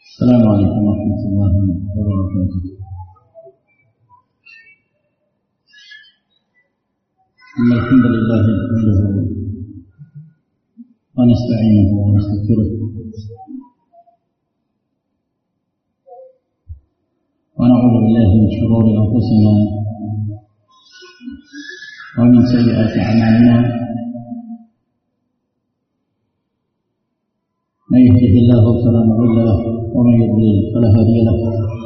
السلام عليكم ورحمة الله وبركاته. إن الحمد لله نحمده ونستعينه ونستغفره ونعوذ بالله من شرور أنفسنا ومن سيئات أعمالنا. من يهده الله فلا مضل له ومن يضلل فلا هادي له.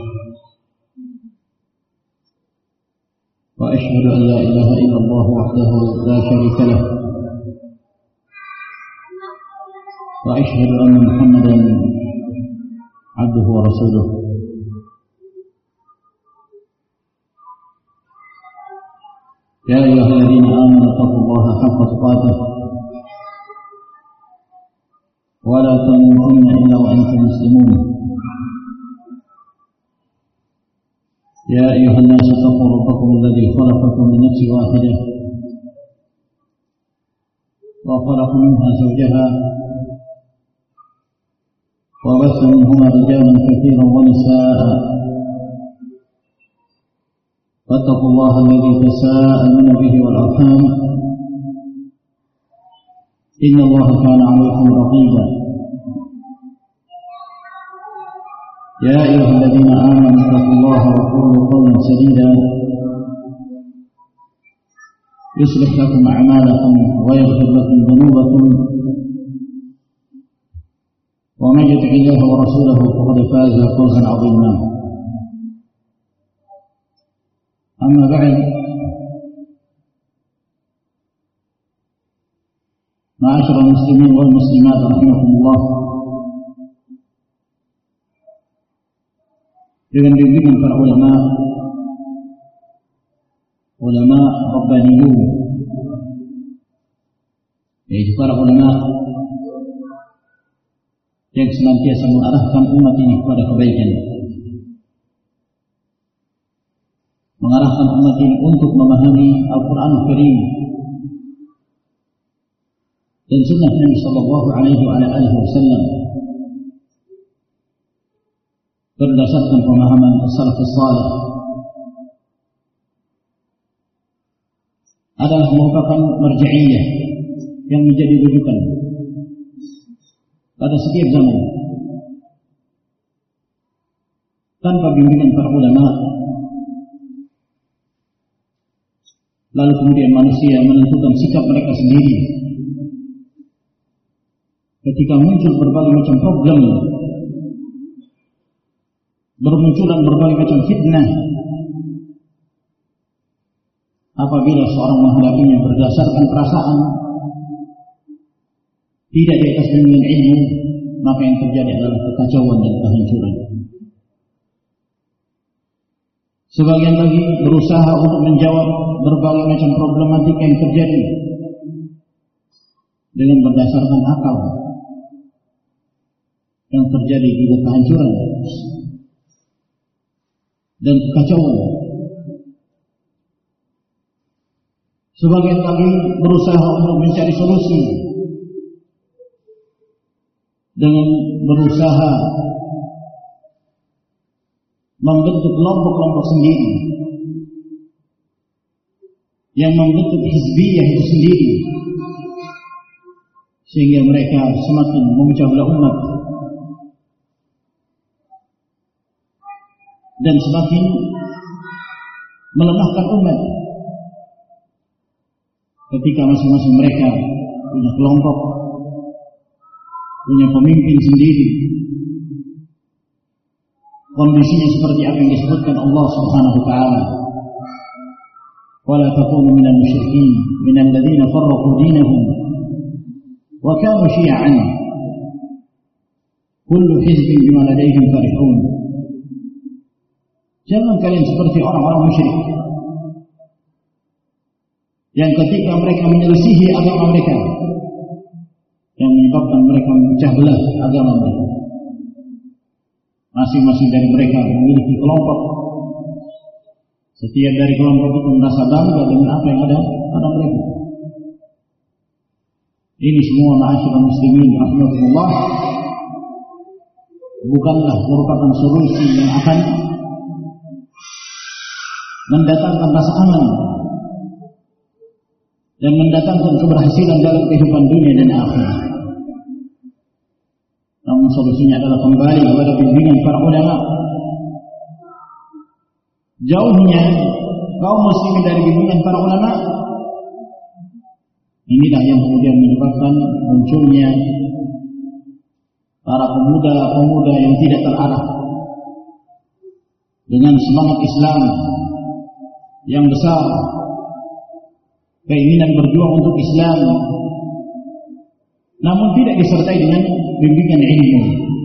وأشهد أن لا إله إلا الله وحده لا شريك له، وأشهد أن محمدا عبده ورسوله. يا أيها الذين آمنوا اتقوا الله حق تقاته ولا تموتن إلا وأنتم مسلمون. يا أيها الناس اتقوا ربكم الذي خلقكم من نفس واحدة وخلق منها زوجها وبث منهما رجالا كثيرا ونساء، واتقوا الله الذي تساءلون به والأرحام إن الله كان عليكم رقيبا. يا أيها الذين آمنوا اتقوا الله وقولوا قولا سديدا يصلح لكم أعمالكم ويغفر لكم ذنوبكم، ومن يطع الله ورسوله فقد فاز فوزا عظيما. أما بعد، معاشر المسلمين والمسلمات رحمكم الله, dengan bimbingan para ulama rabbaniyun, yaitu para ulama yang senantiasa mengarahkan umat ini kepada kebaikan, mengarahkan umat ini untuk memahami Al-Quran Al-Karim dan sunnah Nabi Sallallahu Alaihi Wasallam berdasarkan pemahaman as-salafus salih, adalah merupakan marja'iyah yang menjadi rujukan pada setiap zaman. Tanpa bimbingan para ulama, lalu kemudian manusia menentukan sikap mereka sendiri ketika muncul berbagai macam problem, bermunculan berbagai macam fitnah. Apabila seorang menghadapinya berdasarkan perasaan, tidak di atas bimbingan ilmu, maka yang terjadi adalah kekacauan dan kehancuran. Sebagian lagi berusaha untuk menjawab berbagai macam problematika yang terjadi dengan berdasarkan akal, yang terjadi juga kehancuran dan kekacauan. Sebagian lagi berusaha untuk mencari solusi dengan berusaha membentuk kelompok-kelompok sendiri yang membentuk hizbiyah itu sendiri, sehingga mereka semakin memecah belah umat dan semakin melemahkan umat, ketika masing-masing mereka punya kelompok, punya pemimpin sendiri. Kondisinya seperti apa yang disebutkan Allah Subhanahu wa taala, "Wala takunu minal musyrikin minal ladzina farraqu dinahum wa kanu syi'an kullu hizbin bima ladaihim farihun." Jangan kalian seperti orang-orang musyrik yang ketika mereka menyelisihi agama mereka, yang menyebabkan mereka memecah belah agama mereka. Masing-masing dari mereka memiliki kelompok. Setiap dari kelompok itu merasa bangga dengan apa yang ada pada mereka. Ini semua ma'asyiral muslimin rahmatullah bukanlah merupakan solusi yang akan mendatangkan rasa aman dan mendatangkan keberhasilan dalam kehidupan dunia dan akhirat. Namun solusinya adalah kembali kepada bimbingan para ulama. Jauhnya kaum muslimin dari bimbingan para ulama, inilah yang kemudian menyebabkan munculnya para pemuda-pemuda yang tidak terarah dengan semangat Islam yang besar, keinginan berjuang untuk Islam, namun tidak disertai dengan bimbingan ilmu.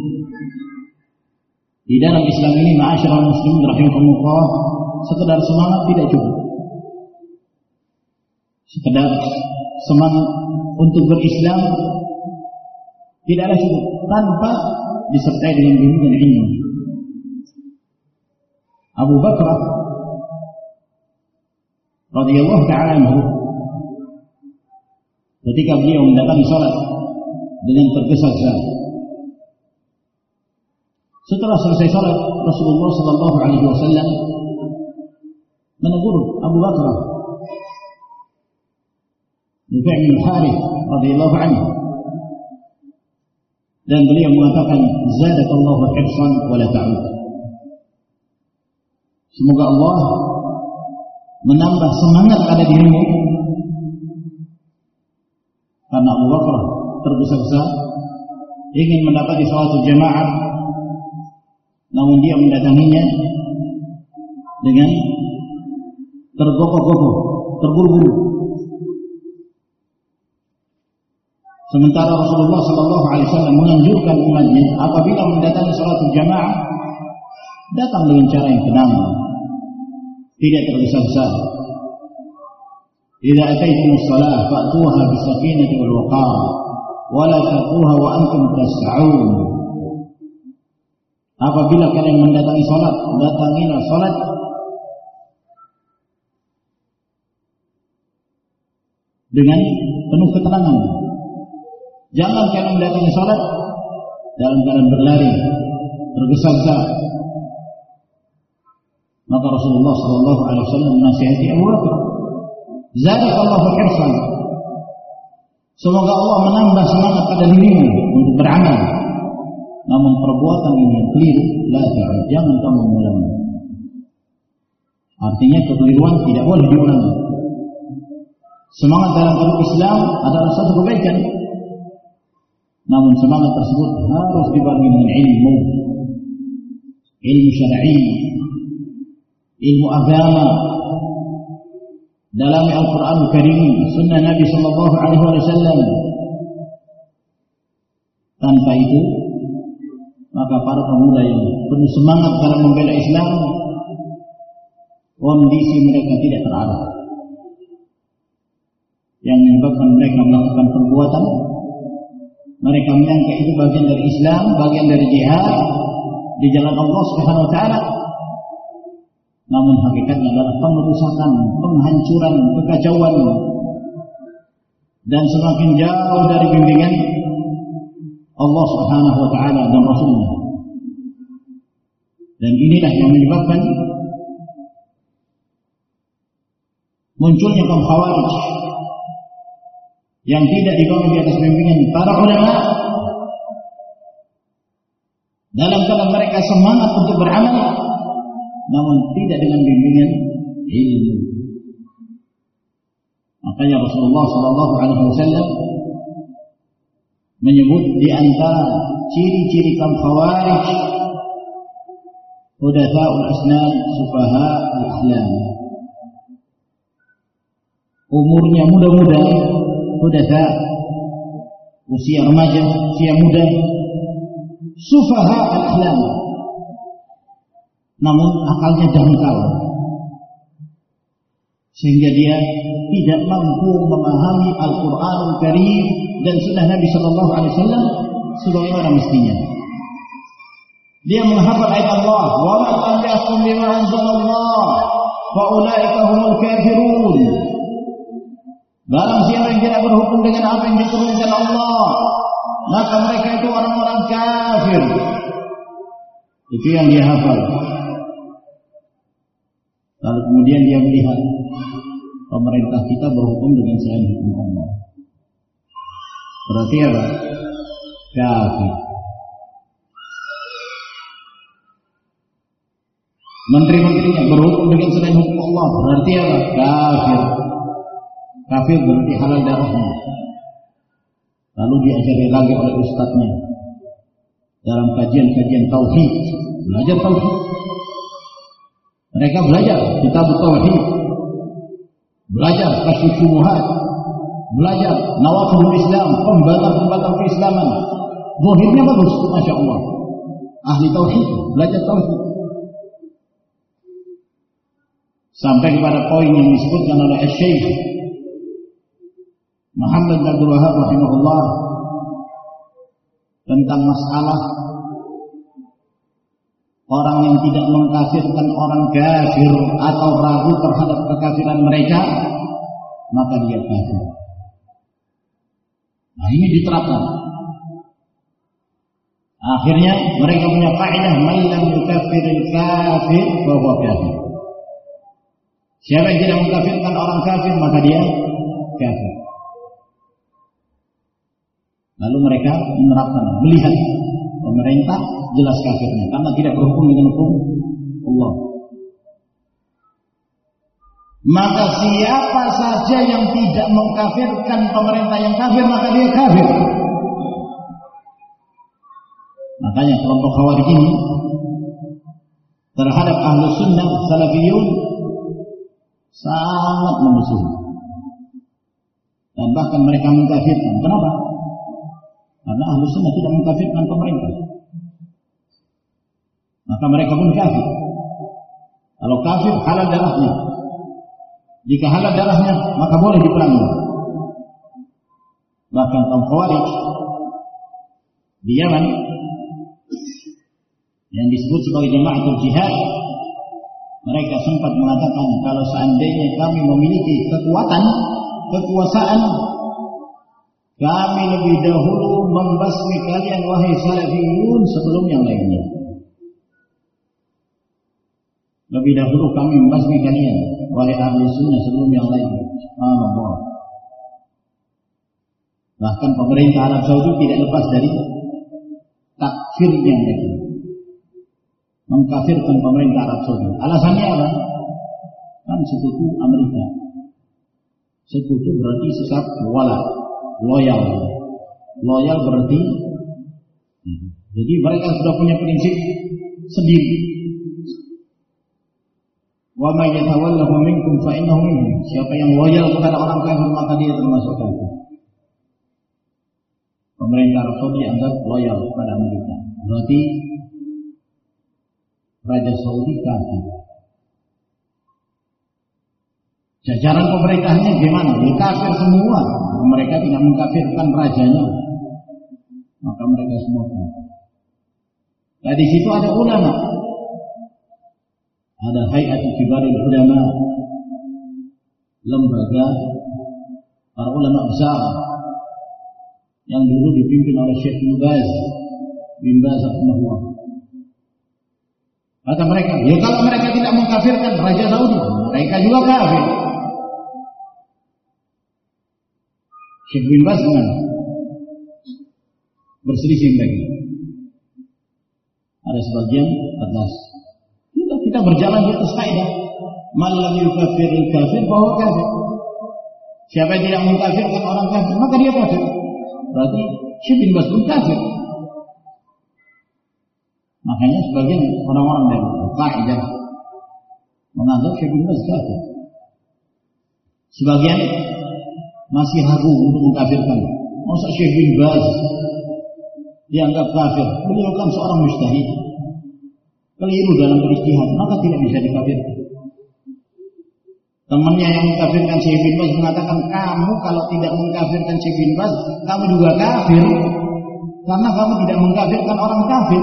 Di dalam Islam ini, ma'asyiral muslimin rahimakumullah, sekedar semangat tidak cukup. Sekedar semangat untuk berislam tidaklah cukup tanpa disertai dengan bimbingan ilmu. Abu Bakar radhiyallahu ta'ala anhu, ketika beliau mendatangi salat dengan tergesa-gesa, setelah selesai salat, Rasulullah sallallahu alaihi wasallam menegur Abu Bakar Nufai' bin Harith radhiyallahu anhu, dan beliau mengatakan, zadakallahu hirsan wa la ta'ud. Semoga Allah menambah semangat pada dirimu, karena Abu Bakar tergesa-gesa ingin mendapati salatul jamaah, namun dia mendatanginya dengan tergopoh-gopoh, terburu-buru. Sementara Rasulullah SAW menganjurkan umatnya apabila mendatangi salatul jamaah, datang dengan cara yang tenang, tidak tergesa-gesa. Idza ataytumus shalah fa'tuha bisakinati wal waqar wa la ta'tuha wa antum tas'un. Apabila kalian mendatangi salat, datangilah salat dengan penuh ketenangan. Jangan kalian mendatangi salat dalam keadaan berlari, tergesa-gesa. Maka Rasulullah sallallahu alaihi wasallam menasihati Abu Bakar, zadakallahu hirsan. Semoga Allah menambah semangat pada dirimu untuk beramal. Namun perbuatan ini yang keliru, la ta'ud, jangan kamu mengulangi. Artinya kekeliruan tidak boleh diulangi. Semangat dalam Islam adalah satu kebaikan, namun semangat tersebut harus dibarengi dengan ilmu syar'i, ilmu agama, dalam Al-Quran Al-Karim, Sunnah Nabi Sallallahu Alaihi Wasallam. Tanpa itu, maka para pemuda yang penuh semangat dalam membela Islam, kondisi mereka tidak terarah, yang menyebabkan mereka melakukan perbuatan. Mereka menyangka itu bagian dari Islam, bagian dari jihad di jalan Allah Subhanahu Wa Taala. Namun hakikatnya adalah pengerusakan, penghancuran, kekacauan, dan semakin jauh dari bimbingan Allah Subhanahu Wa Taala dan Rasulnya. Dan inilah yang menyebabkan munculnya kaum Khawarij yang tidak dibangun di atas bimbingan para ulama, dalam keadaan mereka semangat untuk beramal, namun tidak dengan bimbingan ilmu. Makanya Rasulullah SAW menyebut di antara ciri-ciri kaum Khawarij, hudatsa'ul asnan sufaha'ul ahlam. Umurnya muda-muda, hudatsa, usia remaja, usia muda, sufaha'ul ahlam, namun akalnya dangkal, sehingga dia tidak mampu memahami Al-Quranul Karim dan Sunnah Nabi Sallallahu Alaihi Wasallam sebagaimana mestinya. Dia menghafal ayat Allah, wa man lam yahkum bima anzalallah fa ulaika humul kafirun. Barang siapa yang tidak berhukum dengan apa yang diturunkan Allah, maka mereka itu orang-orang kafir. Itu yang dia hafal. Lalu kemudian dia melihat pemerintah kita berhukum dengan selain hukum Allah. Berarti apa? Kafir. Menteri-menterinya berhukum dengan selain hukum Allah. Berarti apa? Kafir. Kafir berarti halal darahnya. Lalu diajari lagi oleh ustadznya dalam kajian-kajian tauhid, belajar tauhid. Mereka belajar kitab tauhid, belajar kasyf syubhat, belajar nawaqidul Islam, pembatal-pembatal keislaman. Zahirnya bagus, masya Allah. Ahli tauhid, belajar tauhid. Sampai kepada poin yang disebutkan oleh Syekh Muhammad bin Abdul Wahhab rahimahullah tentang masalah orang yang tidak mengkafirkan orang kafir atau ragu terhadap kekafiran mereka, maka dia kafir. Nah, ini diterapkan. Akhirnya mereka punya kaidah man lam yukaffiril kafir fa huwa kafir. Siapa yang tidak mengkafirkan orang kafir, maka dia kafir. Lalu mereka menerapkan, melihat pemerintah jelas kafirnya karena tidak berhukum dengan hukum Allah. Maka siapa saja yang tidak mengkafirkan pemerintah yang kafir, maka dia kafir. Makanya kelompok Khawarij ini terhadap Ahlus Sunnah Salafiyun sangat memusuhi. Dan bahkan mereka mengkafirkan. Kenapa? Karena Ahlus Sunnah tidak mengkafirkan pemerintah. Maka mereka pun kafir. Kalau kafir, halal darahnya. Jika halal darahnya, maka boleh diperangi. Bahkan kaum Khawarij di Yaman yang disebut sebagai Jama'atul Jihad, mereka sempat mengatakan kalau seandainya kami memiliki kekuasaan, kami lebih dahulu membasmi kalian wahai salafiyun sebelum yang lainnya. Lebih dahulu kami membasmi kalian wahai ahli sunnah sebelum yang lainnya. Subhanallah. Bahkan pemerintah Arab Saudi tidak lepas dari takfirnya mereka, mengkafirkan pemerintah Arab Saudi. Alasannya apa? Kan sekutu Amerika. Sekutu berarti sikap wala, loyal. Loyal berarti jadi mereka sudah punya prinsip sendiri. Wa may yatawallahu minkum fa innahu minhum. Siapa yang loyal kepada orang kafir maka dia termasuk kafir. Pemerintah Arab Saudi anggap loyal kepada Amerika. Berarti Raja Saudi kafir. Jajaran pemerintahnya gimana? Dia kafir semua. Mereka tidak mengkafirkan rajanya, maka mereka semua kafir. Nah, di situ ada ulama, ada Hayatul Kibarul Ulama, lembaga para ulama besar yang dulu dipimpin oleh Syekh bin Baz rahimahullah. Kata mereka, ya kalau mereka tidak mengkafirkan Raja Saudi, mereka juga kafir. Syekh bin Baz berselisih lagi. Ada sebagian atas. Kita berjalan di atas kaidah. Man lam yukaffiril kafir bahwa kafir. Siapa yang tidak mengkafirkan orang kafir, maka dia kafir. Berarti Syekh bin Baz pun kafir. Makanya sebagian orang-orang dari kaidah menganggap Syekh bin Baz kafir. Sebagian masih ragu untuk mengkafirkan. Masa Syekh bin Baz dianggap kafir? Beliau kan seorang mujtahid, keliru dalam berijtihad, maka tidak bisa dikafirkan. Temannya yang mengkafirkan Syekh bin Baz mengatakan, kamu kalau tidak mengkafirkan Syekh bin Baz, kamu juga kafir, karena kamu tidak mengkafirkan orang kafir.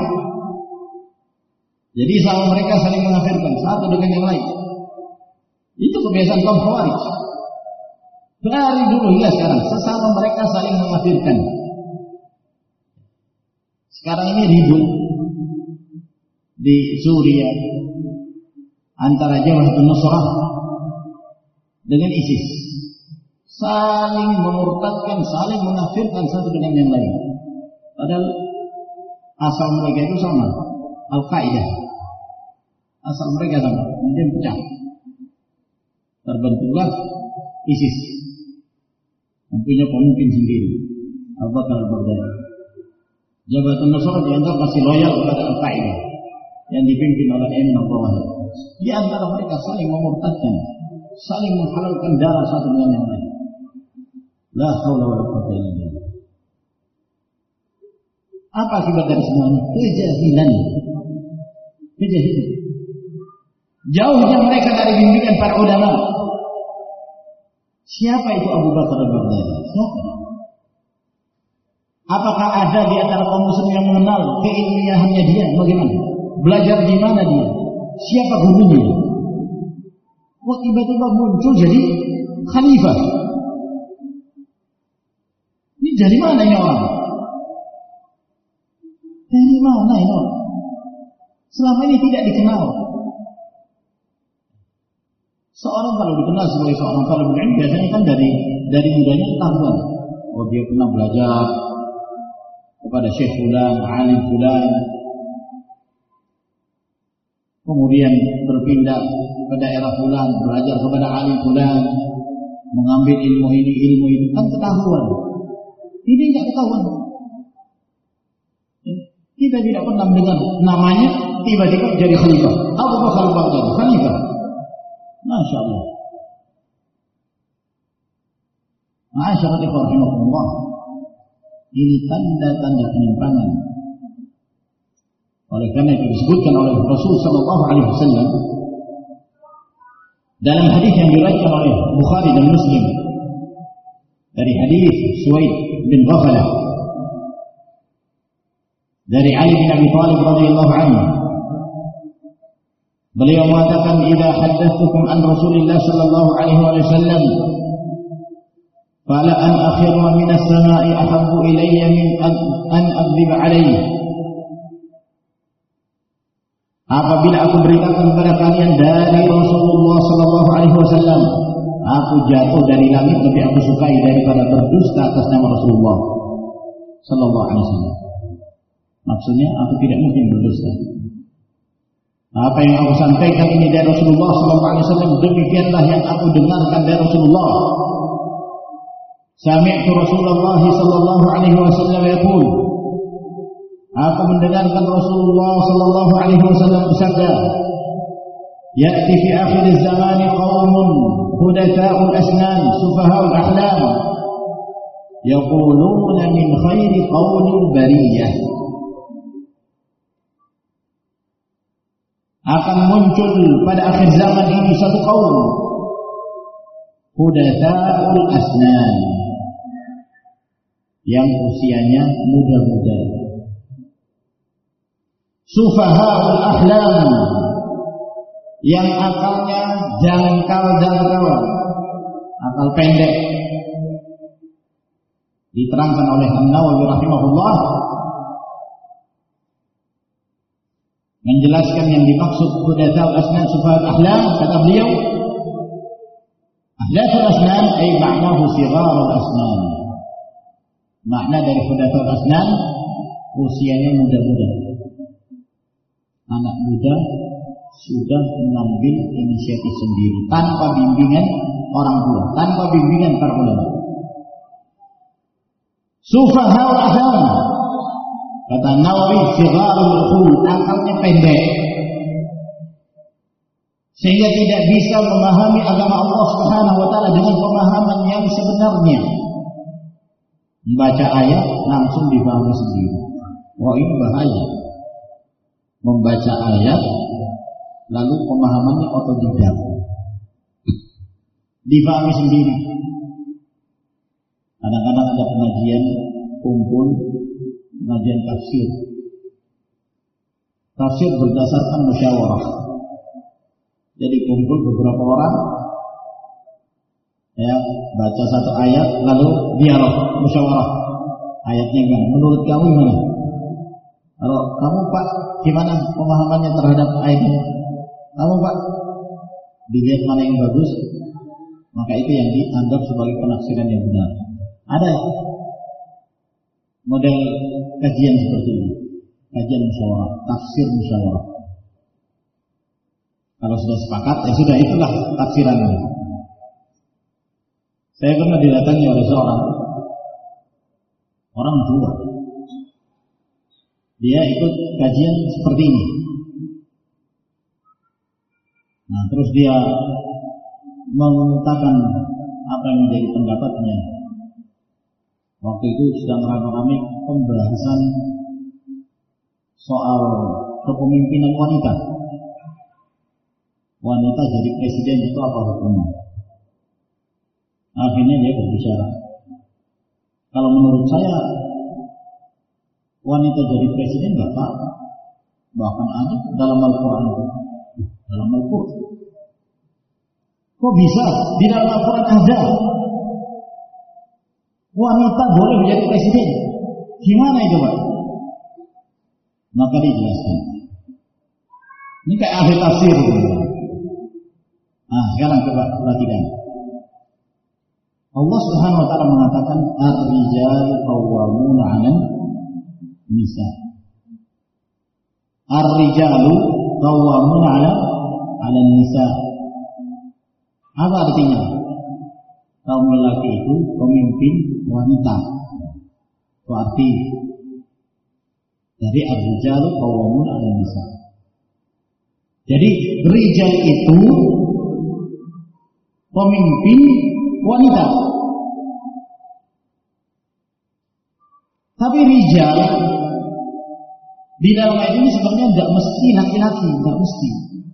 Jadi sama mereka saling mengkafirkan satu dengan yang lain. Itu kebiasaan kaum Khawarij. Dari dulu hingga sekarang, sesama mereka saling mengkafirkan. Sekarang ini ribut di Suriah antara Jabhatun Nusrah dengan ISIS, saling memurtadkan, saling munafirkan satu dengan yang lain. Padahal asal mereka itu sama, Al-Qaeda. Asal mereka sama, kemudian pecah. Terbentuklah ISIS, mempunyai pemimpin sendiri, Abu Bakar al-Baghdadi. Jabhatun Nusrah dianggap masih loyal kepada Al-Qaeda yang dipimpin oleh Ayman al-Zawahiri. Di antara mereka saling memurtadkan, saling menghalalkan darah satu dengan yang lain. La haula wala quwwata illa billah. Apa akibat dari semuanya? Kejahilan. Kejahilan. Jauhnya mereka dari bimbingan para ulama. Siapa itu Abu Bakar al-Baghdadi? Siapa? Apakah ada di antara kaum muslimin yang mengenal keilmiahannya dia? Bagaimana? Belajar di mana dia? Siapa gurunya? Kok tiba-tiba muncul jadi khalifah? Ini dari mana ini orang? Dari mana ini orang? Selama ini tidak dikenal. Seorang kalau dikenal sebagai seorang talibul ilmi biasanya kan dari mudanya ketahuan. Oh, dia pernah belajar kepada Syekh Fulan, alim Fulan. Kemudian berpindah ke daerah Fulan, belajar kepada alim Fulan, mengambil ilmu ini, ilmu itu, kan ketahuan. Ini tidak ketahuan. Kita tidak pernah mendengar namanya, tiba-tiba jadi khalifah. Abu Bakar al-Baghdadi, khalifah. Masya Allah. Ma'asyiral ikhwan rahimakumullah. Ini tanda-tanda penyimpangan. Oleh karena itu disebutkan oleh Rasul sallallahu alaihi wasallam dalam hadis yang diriwayatkan oleh Bukhari dan Muslim dari hadis Suwaid bin Ghafalah dari Ali bin Abi Thalib radhiyallahu anhu, beliau mengatakan, "Idza haddatsukum an Rasulillah sallallahu alaihi wasallam fala an akhiru min as-sama'i ahabbu ilayya min an akdzib alaihi." Apabila aku beritakan kepada kalian dari Rasulullah sallallahu alaihi wasallam, aku jatuh dari langit lebih aku sukai daripada berdusta atas nama Rasulullah sallallahu alaihi wasallam. Maksudnya aku tidak mungkin berdusta. Apa yang aku sampaikan ini dari Rasulullah sallallahu alaihi wasallam, demikianlah yang aku dengarkan dari Rasulullah. Sami'tu Rasulullah sallallahu alaihi wasallam yaqul, aku mendengarkan Rasulullah sallallahu alaihi wasallam bersabda, "Ya'ti fi akhir zaman qaumun hudatsa'ul asnan sufaha'ul ahlam yaquluna min khairi qaulil bariyah." Akan muncul pada akhir zaman ini satu kaum hudatsa'ul asnan yang usianya muda-muda, sufaha'ul ahlam yang akalnya dangkal-dangkal, akal pendek. Diterangkan oleh An-Nawawi rahimahullah menjelaskan yang dimaksud hudatsa'ul asnan sufaha'ul ahlam, kata beliau, ahdatsul asnan ay ma'nahu sigharul asnan. Makna dari hudatsa'ul asnan usianya muda-muda. Anak muda sudah mengambil inisiatif sendiri tanpa bimbingan orang tua, tanpa bimbingan para ulama. Sufaha'ul ahlam, kata Nawawi, sigharul uqul, akalnya pendek sehingga tidak bisa memahami agama Allah Subhanahu wa taala dengan pemahaman yang sebenarnya. Membaca ayat langsung dipahami sendiri. Wah, ini bahaya. Membaca ayat lalu pemahamannya otodidak, dipahami sendiri. Kadang-kadang ada pengajian kumpul, pengajian tafsir. Tafsir berdasarkan musyawarah. Jadi kumpul beberapa orang, ya, baca satu ayat lalu dialog, musyawarah. Ayatnya gimana? Menurut kamu gimana? Kalau kamu Pak, gimana pemahamannya terhadap ayat ini? Kamu Pak, dilihat mana yang bagus, maka itu yang dianggap sebagai penafsiran yang benar. Ada model kajian seperti ini, kajian musyawarah, tafsir musyawarah. Kalau sudah sepakat, ya sudah, itulah tafsirannya. Saya pernah didatangi oleh seorang orang tua. Dia ikut kajian seperti ini. Nah, terus dia mengungkapkan apa yang menjadi pendapatnya. Waktu itu sedang ramai-ramai pembahasan soal kepemimpinan wanita. Wanita jadi presiden itu apa hukumnya? Akhirnya dia berbicara, kalau menurut saya wanita jadi presiden nggak apa-apa. Bahkan ada dalam Al-Quran. Dalam Al-Quran. Kok bisa? Di dalam Al-Quran ada wanita boleh menjadi presiden. Gimana itu Pak? Maka dijelaskan. Ini kayak ahli tafsir. Nah, sekarang coba perhatikan. Allah Subhanahu wa taala mengatakan ar-rijal qawwamuna 'alan nisa. Ar-rijalu qawwamuna 'alan nisa. Apa artinya? Kaum lelaki itu pemimpin wanita. Itu arti dari ar-rijalu qawwamuna 'alan nisa. Jadi rijal itu pemimpin wanita. Tapi rijal di dalam ayat ini sebenarnya tidak mesti laki-laki, tidak mesti.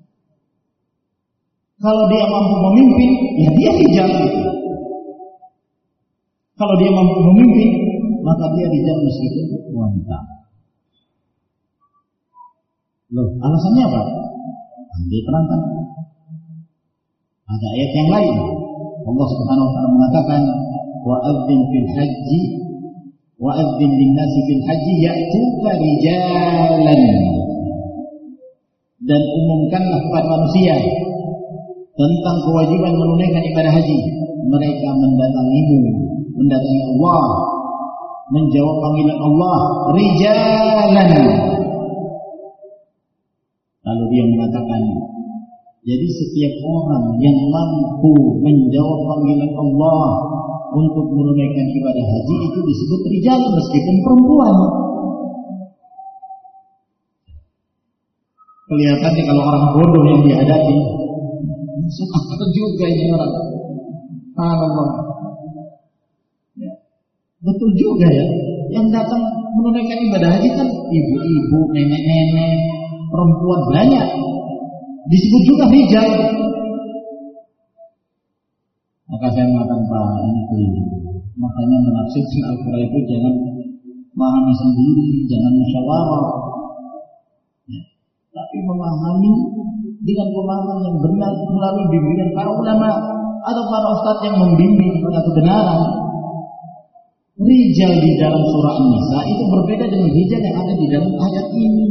Kalau dia mampu memimpin, ya dia rijal gitu. Kalau dia mampu memimpin, maka dia rijal meskipun wanita. Loh, alasannya apa? Dia terangkan. Ada ayat yang lain. Allah Subhanahu wa taala mengatakan wa'adzin fil haji wa'adzin lin-nasi fil haji ya'tuka rijalan, dan umumkanlah kepada manusia tentang kewajiban menunaikan ibadah haji. Mereka mendatangimu, mendatangi Allah, menjawab panggilan Allah, rijalan. Lalu dia mengatakan, jadi setiap orang yang mampu menjawab panggilan Allah untuk menunaikan ibadah haji itu disebut rijal meskipun perempuan. Kelihatannya kalau orang bodoh yang dihadapi, apa juga ini orang. Allah. Ya. Betul juga ya. Yang datang menunaikan ibadah haji kan ibu-ibu, nenek-nenek, perempuan banyak. Disebut juga rijal. Maka saya mengatakan Pak, ini keliru. Makanya menafsirkan Al-Quran itu jangan memahami sendiri, jangan musyawarah. Ya. Tapi memahami dengan pemahaman yang benar melalui bimbingan para ulama atau para ustadz yang membimbing kepada kebenaran. Rijal di dalam surah An-Nisa itu berbeda dengan rijal yang ada di dalam ayat ini.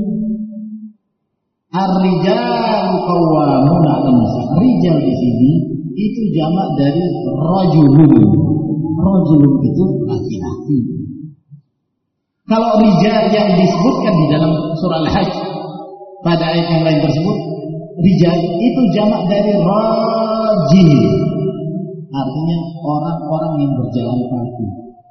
Ar-rijalu qawwamuna 'alan nisa. Rijal di sini itu jamak dari rajulun. Rajulun itu laki-laki. Kalau rijal yang disebutkan di dalam surah Al-Hajj pada ayat yang lain tersebut, rijal itu jamak dari rajil. Artinya orang-orang yang berjalan kaki.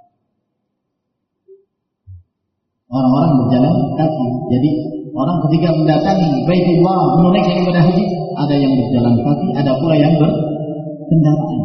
Orang-orang berjalan kaki. Jadi orang ketika mendatangi Baitullah menunaikan ibadah haji, ada yang berjalan kaki, ada pula yang berkendaraan.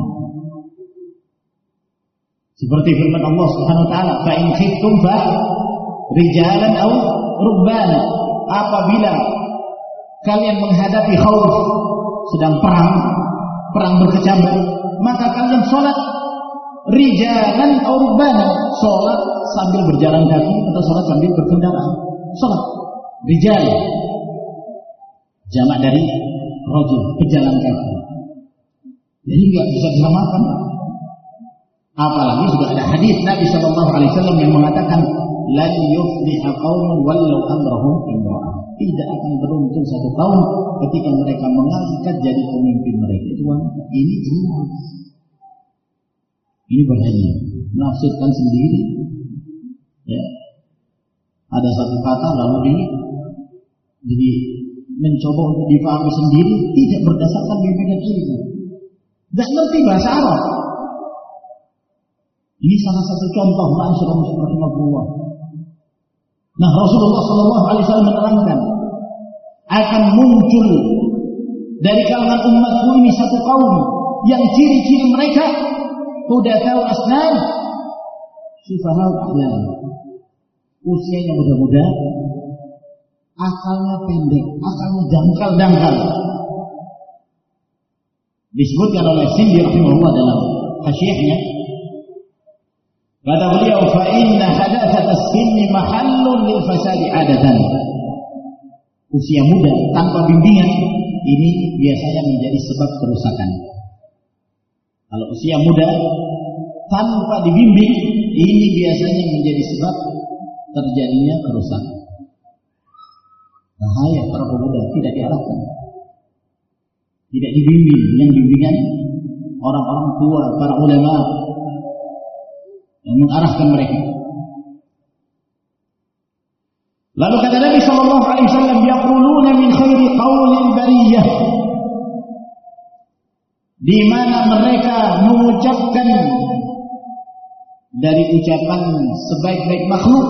Seperti firman Allah Subhanahu wa taala, "Fa in khiftum fa rijalan aw rukbana." Apabila kalian menghadapi khauf, sedang perang berkecamuk, maka kalian sholat rijalan aw rukbana, sholat sambil berjalan kaki atau sholat sambil berkendaraan. Sholat rijal jamak dari rajul, pejalan kaki. Jadi nggak bisa disamakan. Apalagi sudah ada hadis Nabi Shallallahu Alaihi Wasallam yang mengatakan lan yufliha qaumun wallau amrahum imra'ah. Tidak akan beruntung satu kaum ketika mereka mengangkat jadi pemimpin mereka itu wanita. Ini jihad. Ini bahaya. Menafsirkan sendiri. Ya. Ada satu kata lalu jadi mencoba untuk dipahami sendiri tidak berdasarkan bimbingan ilmu. Tidak ngerti bahasa Arab. Ini salah satu contoh ma'asyiral muslimin. Nah, Rasulullah sallallahu alaihi wasallam menerangkan akan muncul dari kalangan umatku ini satu kaum yang ciri-ciri mereka hudatsau asnan, sufahau ahlam. Usianya muda-muda, akalnya pendek, akalnya dangkal-dangkal. Disebutkan oleh Sindi rahimahullah dalam hasyiahnya, kata beliau, fa inna hadatsat as-sinni mahallun lil fasadi adatan. Usia muda tanpa bimbingan ini biasanya menjadi sebab kerusakan. Kalau usia muda tanpa dibimbing ini biasanya menjadi sebab terjadinya kerusakan. Bahaya para pemuda tidak diarahkan, tidak dibimbing dengan bimbingan orang-orang tua, para ulama yang mengarahkan mereka. Lalu kata Nabi sallallahu alaihi wasallam, yaquluna min khairi qaulil bariyah, di mana mereka mengucapkan dari ucapan sebaik-baik makhluk.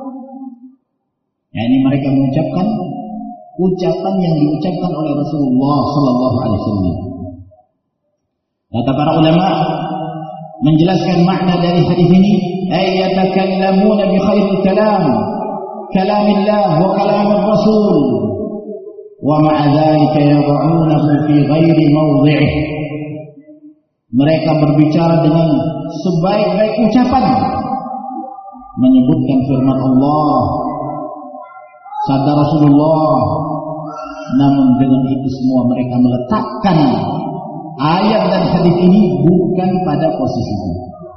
Ya, ini mereka mengucapkan ucapan yang diucapkan oleh Rasulullah sallallahu alaihi wasallam. Kata para ulama menjelaskan makna dari hadis ini, ay yatakallamuna bi khairil kalam, kalamillah wa kalamir rasul, wa ma'a dzalika yad'unahu fi ghairi mawdhi'ih. Mereka berbicara dengan sebaik-baik ucapan, menyebutkan firman Allah, sabda Rasulullah, namun dengan itu semua mereka meletakkan ayat dan hadis ini bukan pada posisinya.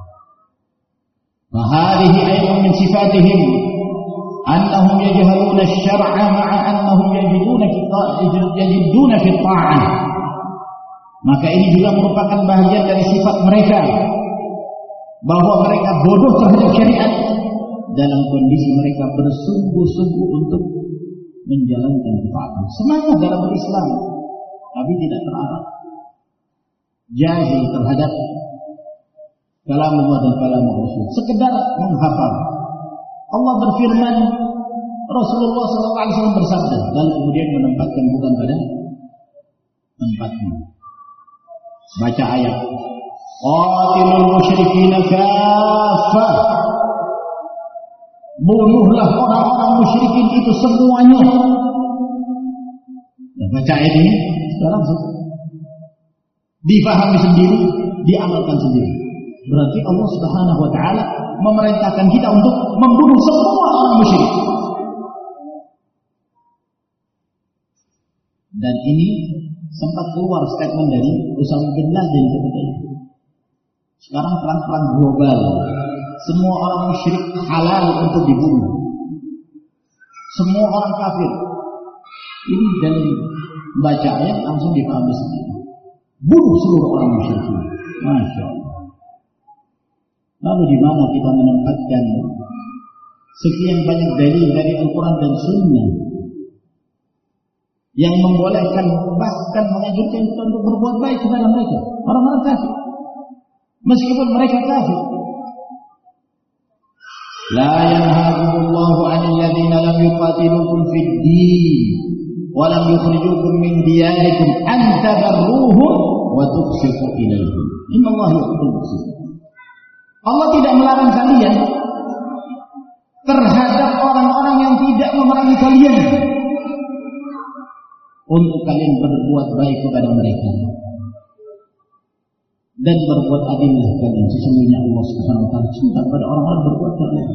Fahadihi ayatun min sifatihim annahum yajhaluna asy-syar'a ma'a annahum yajiduna fi ta'ah. Maka ini juga merupakan bahagian dari sifat mereka, bahwa mereka bodoh terhadap syariat dalam kondisi mereka bersungguh-sungguh untuk menjalankan ketaatan. Semangat dalam berislam, tapi tidak terarah. Jahil terhadap kalam Allah dan kalam Rasul, sekedar menghafal. Allah berfirman, Rasulullah SAW bersabda, lalu kemudian menempatkan bukan pada tempatnya. Baca ayat, qatilul musyrikin kaffah, bunuhlah orang-orang musyrikin itu semuanya. Nah, baca ayat ini sekarang dipahami sendiri, diamalkan sendiri. Berarti Allah Subhanahu wa taala memerintahkan kita untuk membunuh semua orang musyrik. Dan ini sempat keluar statement dari Usama bin Laden ketika itu. Sekarang perang-perang global, semua orang musyrik halal untuk dibunuh. Semua orang kafir. Ini dari baca ayat langsung dipahami sendiri. Bunuh seluruh orang musyrik. Masya Allah. Lalu di mana kita menempatkan sekian banyak dalil dari Al-Quran dan Sunnah yang membolehkan bahkan menganjurkan kita untuk berbuat baik kepada mereka, orang-orang kafir, meskipun mereka kafir. La yanhaakumullahu 'anil ladzina lam yuqatilukum fid din wa lam yukhrijukum min diyarikum an tabarruhum wa tuqsitu ilaihim. Innallaha yuhibbul muqsitin. Allah tidak melarang kalian terhadap orang-orang yang tidak memerangi kalian untuk kalian berbuat baik kepada mereka dan berbuat adillah kalian. Sesungguhnya Allah Subhanahu wa taala cinta pada orang-orang berbuat baik.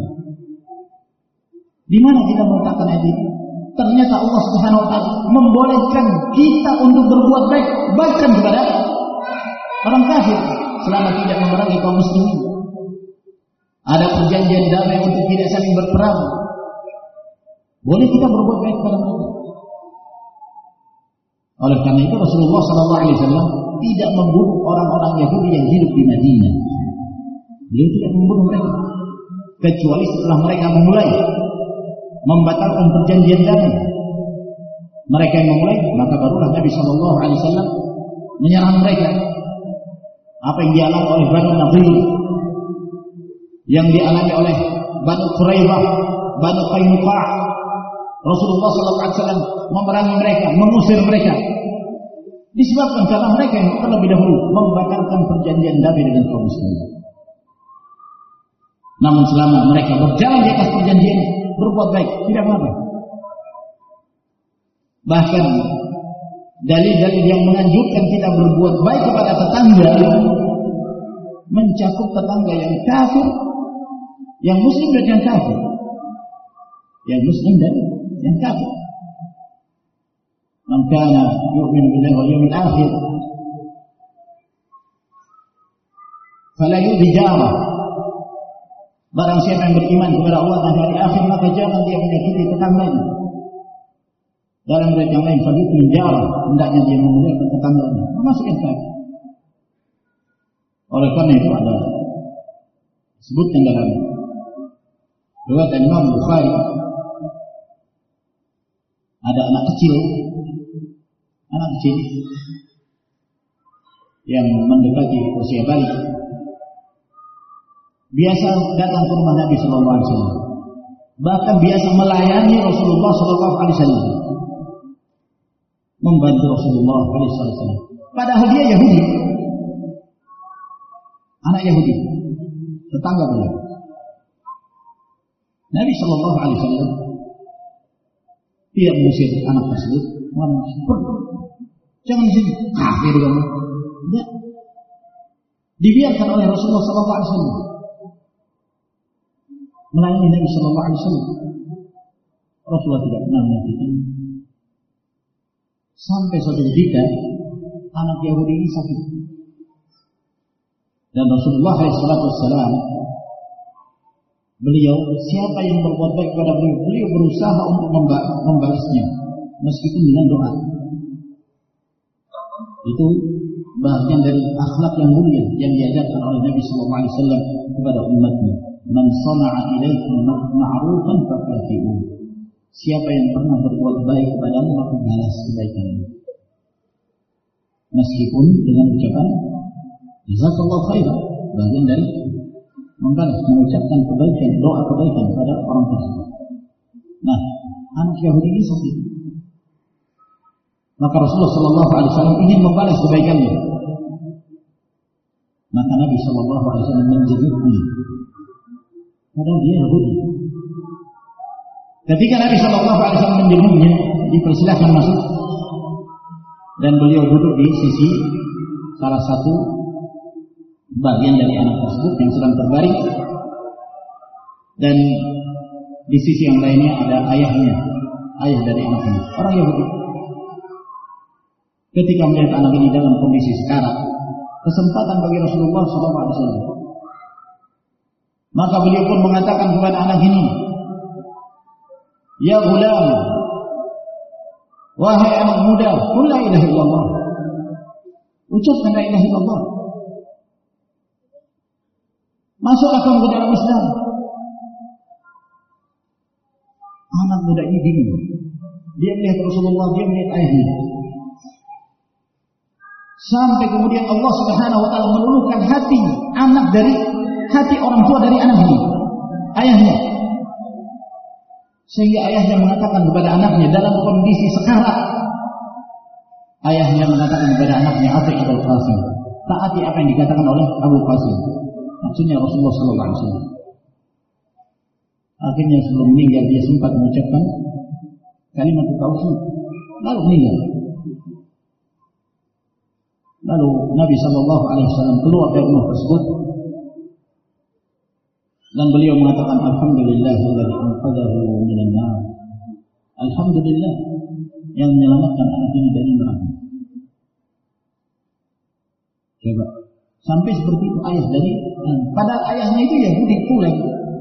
Di mana kita meletakkan ayat ini? Ternyata Allah Subhanahu wa taala membolehkan kita untuk berbuat baik bahkan kepada orang kafir selama tidak memerangi kaum muslimin. ada perjanjian damai untuk tidak saling berperang, boleh kita berbuat baik kepada mereka. Oleh karena itu Rasulullah SAW tidak membunuh orang-orang Yahudi yang hidup di Madinah. Beliau tidak membunuh mereka, kecuali setelah mereka memulai membatalkan perjanjian damai. Mereka yang memulai, maka barulah Nabi SAW menyerang mereka. Apa yang dialami oleh Banu Nadir, yang dialami oleh Banu Quraidah, Banu Qainuqa, Rasulullah SAW memerangi mereka, mengusir mereka, disebabkan karena mereka yang terlebih dahulu membatalkan perjanjian damai dengan kaum muslimin. Namun selama mereka berjalan di atas perjanjian, berbuat baik, tidak apa-apa. Bahkan dalil-dalil yang menganjurkan kita berbuat baik kepada tetangga mencakup tetangga yang kafir, yang muslim dan yang kafir, yang muslim dan yang kafir. Man kana yu'minu billahi wal yawmil akhir fala yu'dhi jarah. Barang siapa yang beriman kepada Allah dan hari akhir, maka jangan dia menyakiti tetangganya. Dalam riwayat yang lain, fala yu'dhi jarah, hendaknya dia memuliakan tetangganya, termasuk yang kafir. Oleh karena itu ada sebutkan dalam riwayat Imam Bukhari, ada anak kecil yang mendekati usia balik, biasa datang ke rumah Nabi Sallallahu Alaihi Wasallam, bahkan biasa melayani Rasulullah Sallallahu Alaihi Wasallam, membantu Rasulullah Alaihi Wasallam. Padahal dia Yahudi, anak Yahudi, tetangga beliau. Nabi Sallallahu Alaihi Wasallam tidak mengusir anak tersebut, jangan di sini, kafir kamu. Tidak, dibiarkan oleh Rasulullah Sallallahu Alaihi Wasallam melayani Nabi Sallallahu Alaihi Wasallam. Rasulullah tidak pernah menyakiti. Sampai suatu ketika anak Yahudi ini sakit, dan Rasulullah SAW, beliau siapa yang berbuat baik kepada beliau, beliau berusaha untuk membalasnya meskipun dengan doa. Itu bagian dari akhlak yang mulia yang diajarkan oleh Nabi SAW kepada umatnya. Man sana'a ilaikum ma'rufan fakafi'uh. Siapa yang pernah berbuat baik kepadamu, maka balas kebaikannya, meskipun dengan ucapan jazakallahu khairan, bagian dari membalas, mengucapkan kebaikan, doa kebaikan pada orang tersebut. Nah, anak Yahudi ini sakit, maka Rasulullah Sallallahu Alaihi Wasallam ingin membalas kebaikannya. Maka Nabi Sallallahu Alaihi Wasallam menjenguknya, padahal dia Yahudi. Ketika Nabi Sallallahu Alaihi Wasallam menjenguknya, dipersilahkan masuk, dan beliau duduk di sisi salah satu bagian dari anak tersebut yang sedang terbaring, dan di sisi yang lainnya ada ayahnya, ayah dari anak ini, orang Yahudi. Ketika melihat anak ini dalam kondisi sekarat, kesempatan bagi Rasulullah SAW, maka beliau pun mengatakan kepada anak ini, ya ghulam, wahai anak muda, qul la ilaha illallah, ucapkan la ilaha illallah, masuklah kamu ke dalam Islam. Anak muda ini bingung. Dia melihat Rasulullah, dia melihat ayahnya. Sampai kemudian Allah Subhanahu wa taala meluluhkan hati anak dari hati orang tua dari anak ini, ayahnya. Sehingga ayahnya mengatakan kepada anaknya dalam kondisi sekarat. Ayahnya mengatakan kepada anaknya, "Ati Abul Qasim." Taati apa yang dikatakan oleh Abu Qasim. Maksudnya Rasulullah Sallallahu Alaihi Wasallam. Akhirnya sebelum meninggal dia sempat mengucapkan kalimat tauhid, lalu meninggal. Lalu Nabi Sallallahu Alaihi Wasallam keluar dari rumah tersebut dan beliau mengatakan, Alhamdulillahilladzi anqadhahu minan nar. Alhamdulillah yang menyelamatkan anak ini dari neraka. Coba Sampai seperti itu ayah dari, padahal ayahnya itu Yahudi pula.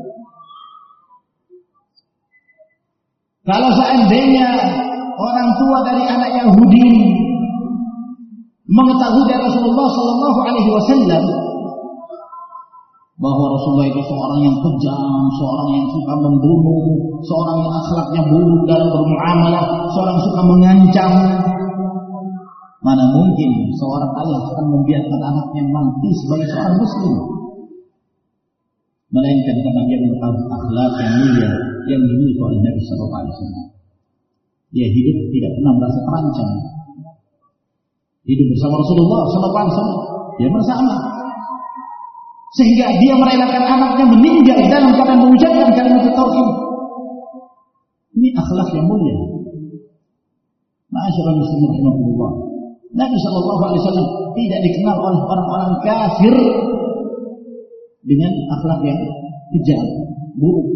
Kalau seandainya orang tua dari anak Yahudi mengetahui dari Rasulullah Sallallahu Alaihi Wasallam bahwa Rasulullah itu seorang yang kejam, seorang yang suka membunuh, seorang yang akhlaknya buruk dalam bermuamalah, seorang suka mengancam, mana mungkin seorang ayah akan membiarkan anaknya mati sebagai seorang muslim? Melainkan karena dia mengetahui akhlak yang mulia yang dimiliki oleh Nabi Sallallahu Alaihi Wasallam. Dia hidup tidak pernah merasa terancam. Hidup bersama Rasulullah Sallallahu Alaihi Wasallam, dia bersama, sehingga dia merelakan anaknya meninggal dalam keadaan mengucapkan kalimat tauhid. Ini akhlak yang mulia. Ma'asyiral muslimin rahimakumullah. Nabi Sallallahu Alaihi Wasallam tidak dikenal oleh orang-orang kafir dengan akhlak yang kejam, buruk,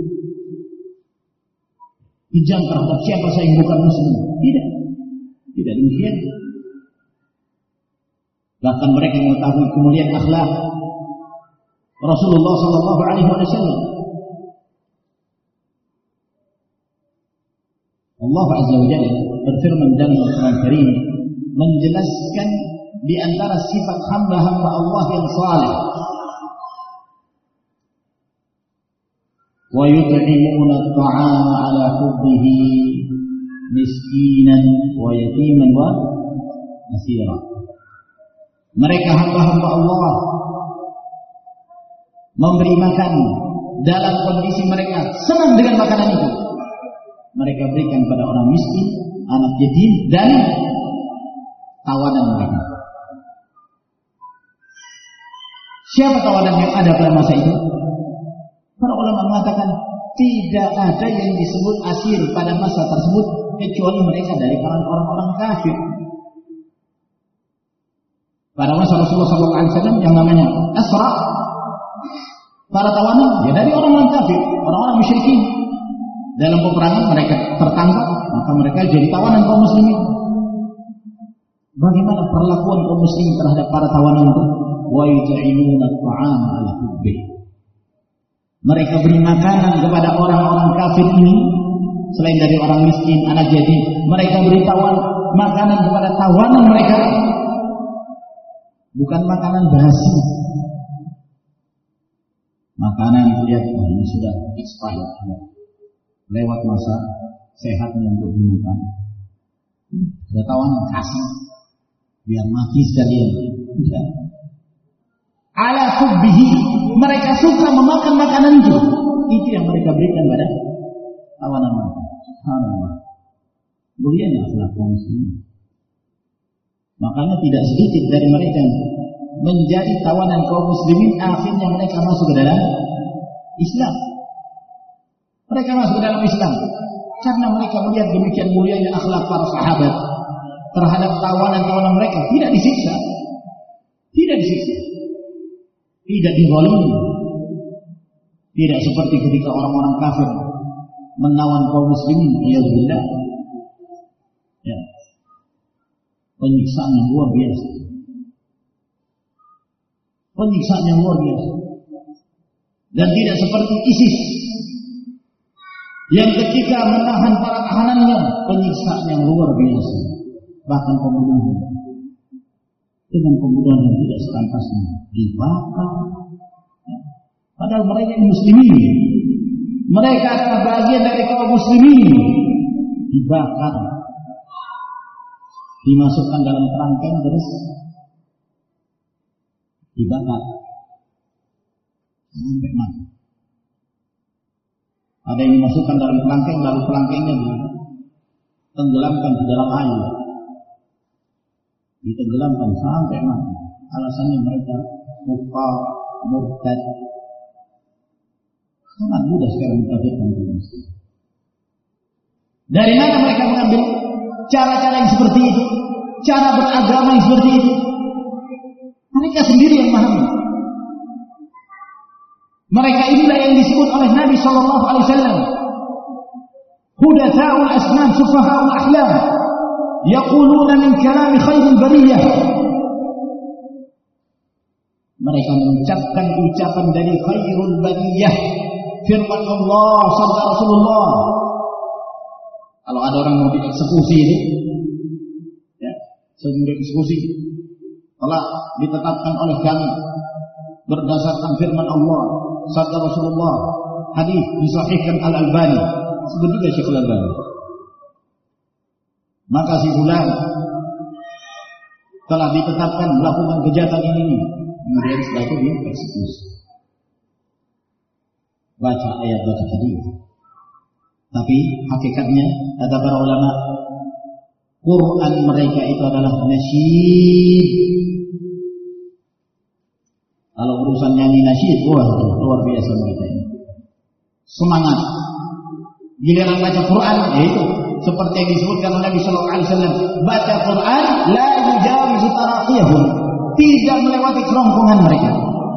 kejam terhadap siapa saja yang bukan muslim. Tidak demikian. Bahkan mereka mengetahui kemuliaan akhlak Rasulullah Sallallahu Alaihi Wasallam. Allah Azza wa Jalla berfirman dalam Al-Quran Karim menjelaskan di antara sifat hamba-hamba Allah yang saleh. Wa yut'imuna at-ta'ama 'ala hubbihi miskinan wa yatiman wa asira. Mereka hamba-hamba Allah memberi makan dalam kondisi mereka senang dengan makanan itu. Mereka berikan pada orang miskin, anak yatim, dan tawanan mereka. Siapa tawanan yang ada pada masa itu? Para ulama mengatakan tidak ada yang disebut asir pada masa tersebut kecuali mereka dari kalangan orang-orang kafir. Pada masa Rasulullah SAW yang namanya asra, para tawanan ya dari orang-orang kafir, orang-orang musyrikin. Dalam peperangan mereka tertangkap, maka mereka jadi tawanan kaum muslimin. Bagaimana perlakuan kaum muslimin terhadap para tawanan itu? Wa yut'imuna at-ta'ama 'ala hubbih. Mereka beri makanan kepada orang-orang kafir ini, selain dari orang miskin, anak yatim, mereka beri makanan kepada tawanan mereka. Bukan makanan basi. Makanan lihat ini sudah expired, lewat masa sehatnya untuk dimakan. Ada tawanan kasih biar mati sekalian. Tidak. Ala hubbihi, mereka suka memakan makanan itu. Itu yang mereka berikan pada tawanan mereka. Subhanallah. Mulianya akhlak kaum muslimin. Makanya tidak sedikit dari mereka menjadi tawanan kaum muslimin, akhirnya mereka masuk ke dalam Islam. Mereka masuk ke dalam Islam karena mereka melihat demikian mulianya akhlak para sahabat terhadap tawanan-tawanan mereka, tidak disiksa, tidak dizalimi, tidak seperti ketika orang-orang kafir menawan kaum muslimin. Alhamdulillah, ya, penyiksaan yang luar biasa, dan tidak seperti ISIS yang ketika menahan para tahanannya, penyiksaan yang luar biasa, bahkan pembunuhan dengan pembunuhan yang tidak sepantasnya, dibakar. Padahal mereka muslimin, mereka adalah bagian dari kaum muslimin, dibakar, dimasukkan dalam kerangkeng terus dibakar sampai mati. Ada yang dimasukkan dalam kerangkeng, lalu kerangkengnya ditenggelamkan di dalam air, ditenggelamkan sampai mati. Alasannya mereka kufar, murtad. Sangat mudah sekarang mengkafirkan kaum muslim. Dari mana mereka mengambil cara-cara yang seperti itu, cara beragama yang seperti itu? Mereka sendiri yang memahami. Mereka inilah yang disebut oleh Nabi Sallallahu Alaihi Wasallam hudatsa'ul asnam sufaha'ul ahlam yaquluna min kalami khairil bariyah Mereka mengucapkan ucapan dari khairul bariyah, firman Allah, sabda Rasulullah. Kalau ada orang mau dieksekusi itu, ya, sebelum dieksekusi telah ditetapkan oleh kami berdasarkan firman Allah, sabda Rasulullah, hadis disahihkan Al-Albani, sebut juga Syekh Al-Albani. Maka si fulan telah ditetapkan melakukan kejahatan ini, kemudian setelah itu dieksekusi. Baca ayat, baca hadis. Tapi hakikatnya kata para ulama, Quran mereka itu adalah nasyid. Kalau urusan nyanyi nasyid, wah luar biasa mereka ini. Semangat. Giliran baca Quran, yaitu seperti yang disebutkan oleh Nabi Sallallahu Alaihi Wasallam, baca Quran la yujawizu taraqiyahum, tidak melewati kerongkongan mereka.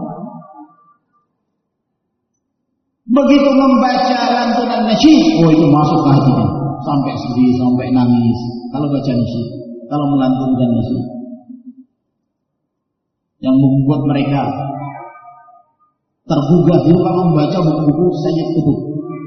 Begitu membaca lantunan nasyid, oh itu masuk ke hatinya, sampai sedih, sampai nangis. Kalau baca nasyid, kalau melantunkan nasyid, yang membuat mereka tergugah juga membaca buku-buku Sayyid Qutb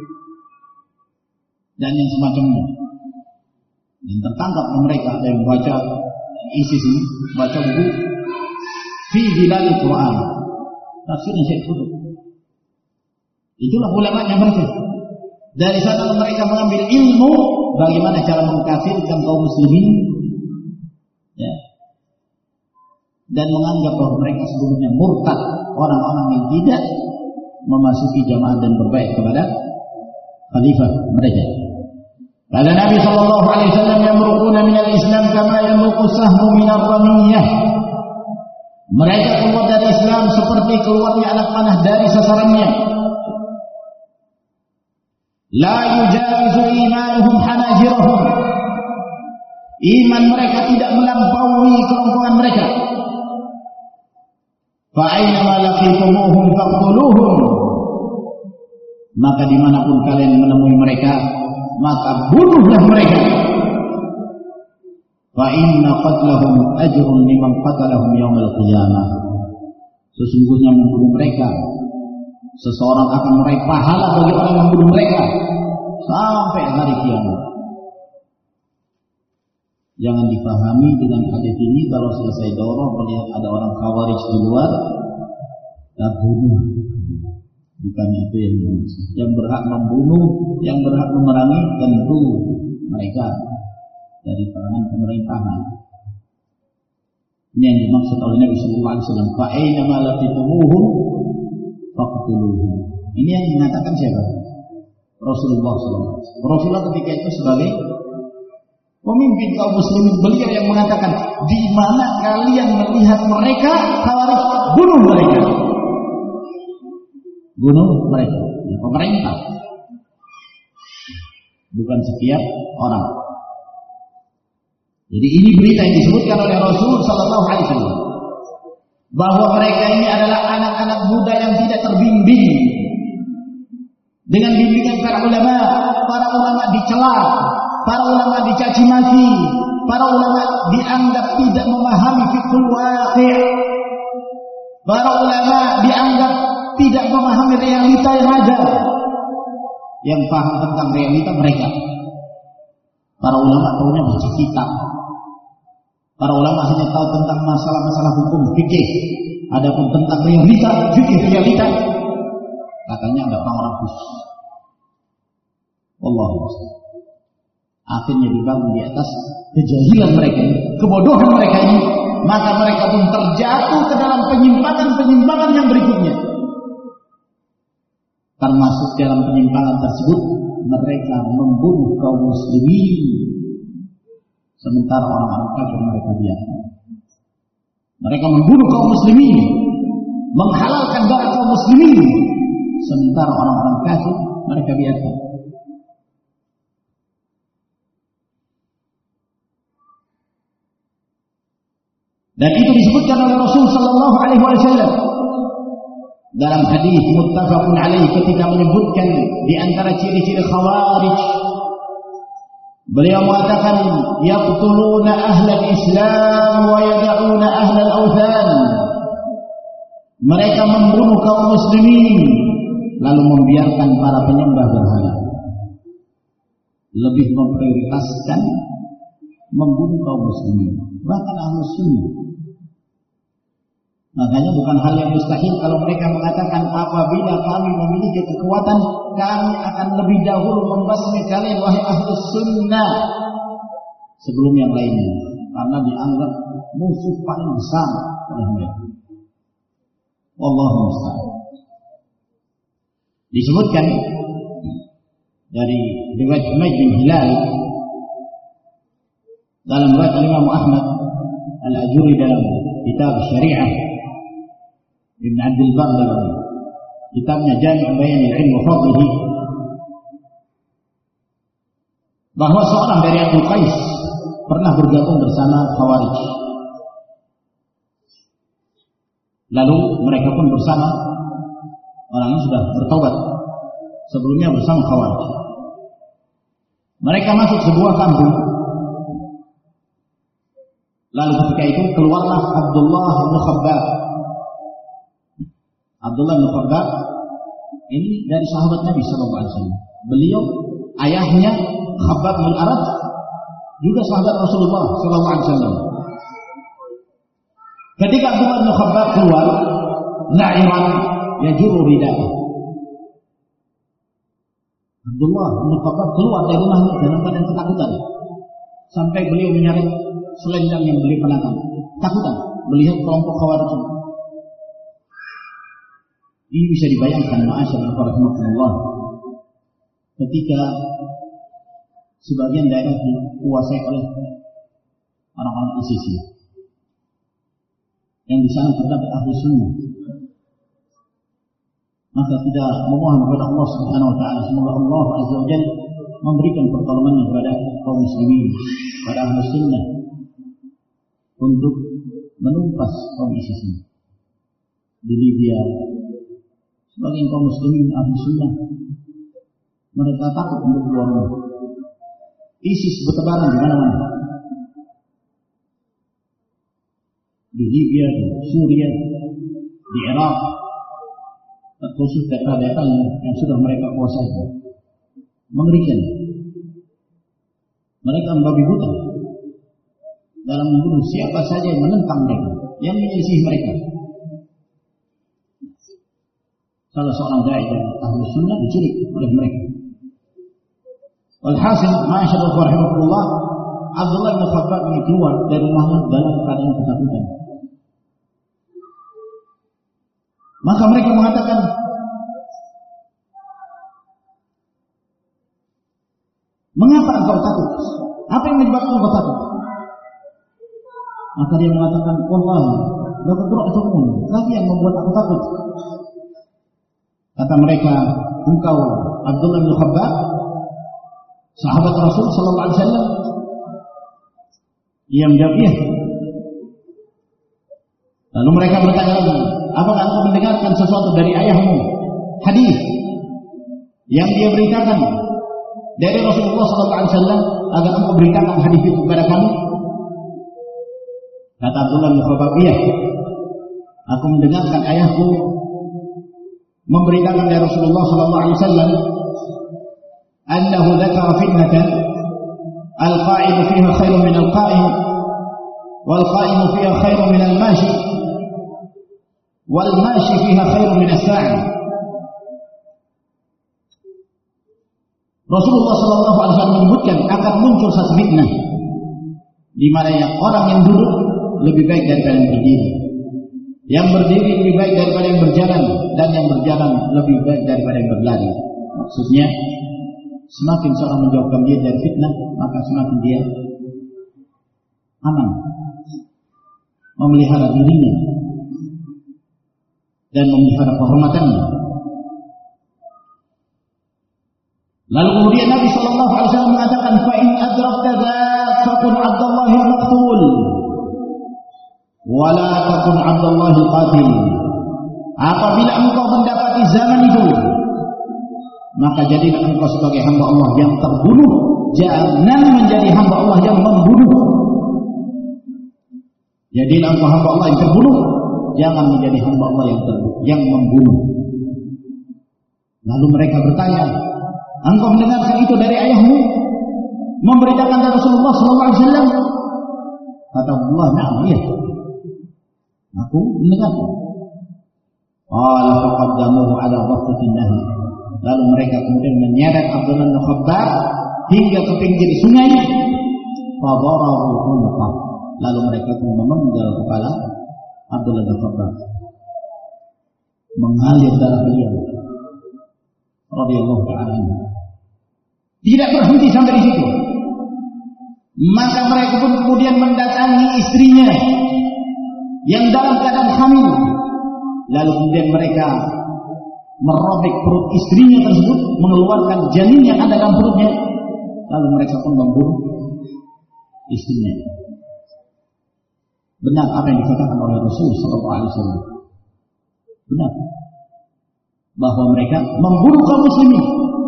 dan yang semacamnya. Yang tertangkap mereka ada yang baca ISIS ini, baca buku Fi Dilalil Quran, tafsirnya Sayyid Qutb. Itulah ulamanya mereka. Dari sana mereka mengambil ilmu bagaimana cara mengkafirkan kaum muslimin, ya, dan menganggap bahwa mereka sebelumnya murtad, orang-orang yang tidak memasuki jamaah dan berbaik kepada khalifah mereka. Kata Nabi sallallahu alaihi wasallam, yamruquna minal Islam kama yamruqu sahmu minar ramiyah. Mereka keluar dari Islam seperti keluarnya anak panah dari sasarannya. La yujawizu imanuhum hanajirahum. Iman mereka tidak melampaui kerongkongan mereka. Fa aina laqitumuhum faqtuluhum. Maka dimanapun kalian menemui mereka, maka bunuhlah mereka. Fa inna qatlahum ajrun liman qatalahum yaumil qiyamah. Sesungguhnya membunuh mereka, seseorang akan meraih pahala bagi orang yang membunuh mereka sampai hari kiamat. Jangan dipahami dengan hadis ini kalau selesai daurah melihat ada orang khawarij di luar, tak bunuh. Bukan itu yang berhak membunuh, yang berhak memerangi tentu mereka dari kalangan pemerintahan. Ini yang dimaksud oleh Nabi Sallallahu Alaihi Wasallam. Fa aina ma laqitumuhum faqtuluhum. Ini yang mengatakan siapa? Rasulullah SAW. Rasulullah ketika itu sebagai pemimpin kaum muslimin, beliau yang mengatakan, di mana kalian melihat mereka khawarij, bunuh mereka. Bunuh mereka. Ya, pemerintah. Bukan setiap orang. Jadi ini berita yang disebutkan oleh Rasul Sallallahu Alaihi Wasallam, bahwa mereka ini adalah anak-anak muda yang tidak terbimbing dengan bimbingan para ulama. Para ulama dicela, para ulama dicaci maki, para ulama dianggap tidak memahami fiqhul waqi', para ulama dianggap tidak memahami realita yang ada. Yang paham tentang realita mereka, para ulama tahunya baca kitab. Para ulama hanya tahu tentang masalah-masalah hukum fikih. Adapun tentang realita, fikih realita, katanya ada orang khusus. Wallahu a'lam. Akhirnya dibangun di atas kejahilan mereka ini, kebodohan mereka ini, maka mereka pun terjatuh ke dalam penyimpangan-penyimpangan yang berikutnya. Termasuk dalam penyimpangan tersebut, mereka membunuh kaum muslimin, sementara orang-orang kafir mereka biarkan. Mereka membunuh kaum muslimin, menghalalkan darah kaum muslimin, sementara orang-orang kafir mereka biarkan. Dan itu disebutkan oleh Rasul Sallallahu Alaihi Wasallam dalam hadis muttafaqun alaih ketika menyebutkan di antara ciri-ciri khawarij. Beliau mengatakan, yaqtuluna ahlal Islam wa yada'una ahlal awthan. Mereka membunuh kaum muslimin, lalu membiarkan para penyembah berhala. Lebih memprioritaskan membunuh kaum muslimin, bahkan ahlus sunnah. Makanya bukan hal yang mustahil kalau mereka mengatakan apabila kami memiliki kekuatan, kami akan lebih dahulu membasmi kalian wahai ahlus sunnah sebelum yang lainnya, karena dianggap musuh paling besar oleh mereka. Wallahu musta'an. Disebutkan dari riwayat Humayd bin Hilal dalam riwayat Imam Ahmad Al-Ajuri dalam kitab Syariah, Ibn Abdul Bar dalam kitabnya Jami' Bayan al-Ilm wa Fadlihi, bahwa seorang dari Abu Qais pernah bergabung bersama Khawarij. Lalu mereka pun bersama, orang ini sudah bertaubat, sebelumnya bersama Khawarij. Mereka masuk sebuah kampung. Lalu ketika itu keluarlah Abdullah bin Khabbab. Abdullah bin Khabbab ini dari sahabat Nabi sallallahu alaihi wasallam. Beliau ayahnya Khabbab bin Arad juga sahabat Rasulullah sallallahu alaihi wasallam. Ketika Abdullah bin Khabbab keluar, na'iran yajurru rida'ah. Abdullah bin Khabbab keluar dari rumahnya dalam keadaan ketakutan, sampai beliau menyaring selendang yang beliau kenakan. Takutan melihat kelompok Khawarij. Ini bisa dibayangkan ma'asyarul rahimakumullah, ketika sebagian daerah dikuasai oleh orang-orang ISIS yang di sana terdapat ahli sunnah, maka kita memohon kepada Allah Subhanahu wa taala semoga Allah Azza wa Jalla memberikan pertolongan kepada kaum muslimin, pada ahli sunnah untuk menumpas kaum ISIS ini. Di Libya sebagian kaum muslimin ahli sunnah mereka takut untuk keluar rumah. ISIS bertebaran di mana-mana. Di Libya, di Suria, di Irak, terkhusus daerah-daerah yang sudah mereka kuasai. Mengerikan. Mereka membabi buta dalam membunuh siapa saja yang menentang mereka, yang menyelisih mereka. Salah seorang dai dari ahli sunnah diculik oleh mereka. Walhasil, ma'asyarul rahimakumullah, Abdullah bin Khabbab ini keluar dari rumahnya dalam keadaan ketakutan. Maka mereka mengatakan, mengapa engkau takut? Apa yang menyebabkan engkau takut? Maka dia mengatakan, wallahi, laqad ra'aytukum, kalian membuat aku takut. Kata mereka, engkau Abdullah bin Khabbab, sahabat Rasul sallallahu alaihi wasallam? Dia menjawab, iya. Lalu mereka bertanya lagi, apakah engkau mendengarkan sesuatu dari ayahmu, hadis yang dia beritakan dari Rasulullah sallallahu alaihi wasallam agar engkau beritakan hadis itu kepada kami? Kata Abdullah bin Khabbab, iya. Aku mendengarkan ayahku memberitakan dari Rasulullah sallallahu alaihi wasallam annahu dzakara fitnatan al-qa'idu fiha khairun min al-qa'im wal qa'imu fiha khairun min al-mashi wal mashi fiha khairun min as-sa'i. Rasulullah sallallahu alaihi wasallam menyebutkan akan muncul satu fitnah di mana yang orang yang duduk lebih baik daripada yang berdiri, yang berdiri lebih baik daripada yang berjalan, dan yang berjalan lebih baik daripada yang berlari. Maksudnya, semakin seorang menjauhkan dia dari fitnah, maka semakin dia aman, memelihara dirinya dan memelihara kehormatannya. Lalu kemudian Nabi sallallahu alaihi wasallam mengatakan, "Fa in adrakta dzak fakun Abdullah al-maqtul wa la takun Abdullah al-qatil." Apabila engkau mendapati zaman itu, maka jadilah engkau sebagai hamba Allah yang terbunuh, jangan menjadi hamba Allah yang membunuh. Jadilah engkau hamba Allah yang terbunuh, jangan menjadi hamba Allah yang membunuh. Lalu mereka bertanya, engkau mendengarkan itu dari ayahmu? Memberitakan dari Rasulullah SAW? Kata Abdullah, na'am, iya. Aku mendengarkan. Qala faqaddamuhu ala dhaffatin nahi. Lalu mereka kemudian menyeret Abdullah bin Khabbab hingga ke pinggir sungai. Fadarabu unqah. Lalu mereka pun memenggal kepala Abdullah bin Khabbab. Mengalir darah beliau radhiyallahu ta'ala anhu. Tidak berhenti sampai di situ. Maka mereka pun kemudian mendatangi istrinya yang dalam keadaan hamil. Lalu kemudian mereka merobek perut istrinya tersebut, mengeluarkan janin yang ada dalam perutnya. Lalu mereka pun membunuh istrinya. Benar apa yang dikatakan oleh Rasul sallallahu alaihi wasallam. Benar bahwa mereka membunuh kaum muslimin.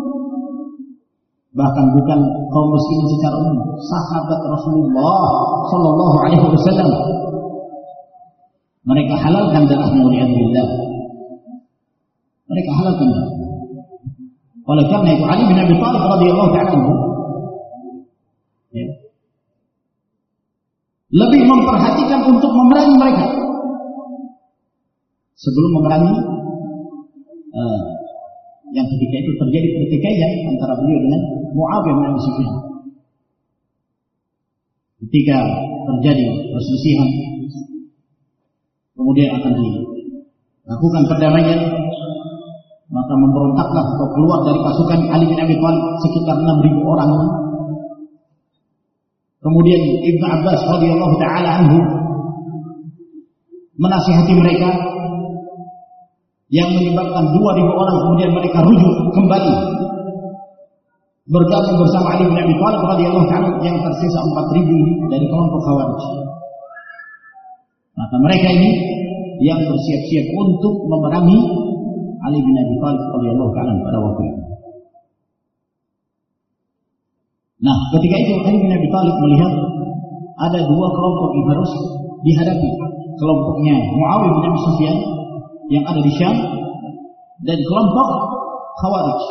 Bahkan bukan kaum muslimin secara umum, sahabat Rasulullah sallallahu alaihi wasallam. Mereka halalkan darahnya waliyadzubillah. Mereka halalkan darahnya. Oleh karena itu Ali bin Abi Thalib radhiyallahu ta'ala anhu lebih memperhatikan untuk memerangi mereka sebelum memerangi yang ketika itu terjadi pertikaian antara beliau dengan Muawiyah bin Abi Sufyan. Ketika terjadi perselisihan, kemudian akan dilakukan perdamaian, maka memberontaklah atau keluar dari pasukan Ali bin Abi Thalib sekitar 6.000 orang. Kemudian Ibnu Abbas radhiyallahu ta'ala anhu menasihati mereka, yang menyebabkan 2.000 orang kemudian mereka rujuk kembali bergabung bersama Ali bin Abi Thalib radhiyallahu ta'ala, yang tersisa 4.000 dari kelompok Khawarij. Maka mereka ini yang bersiap-siap untuk memerangi Ali bin Abi Thalib radhiyallahu ta'ala pada waktu itu. Nah, ketika itu Ali bin Abi Thalib melihat ada 2 kelompok yang harus dihadapi. Kelompoknya Muawiyah bin Abi Sufyan yang ada di Syam dan kelompok Khawarij.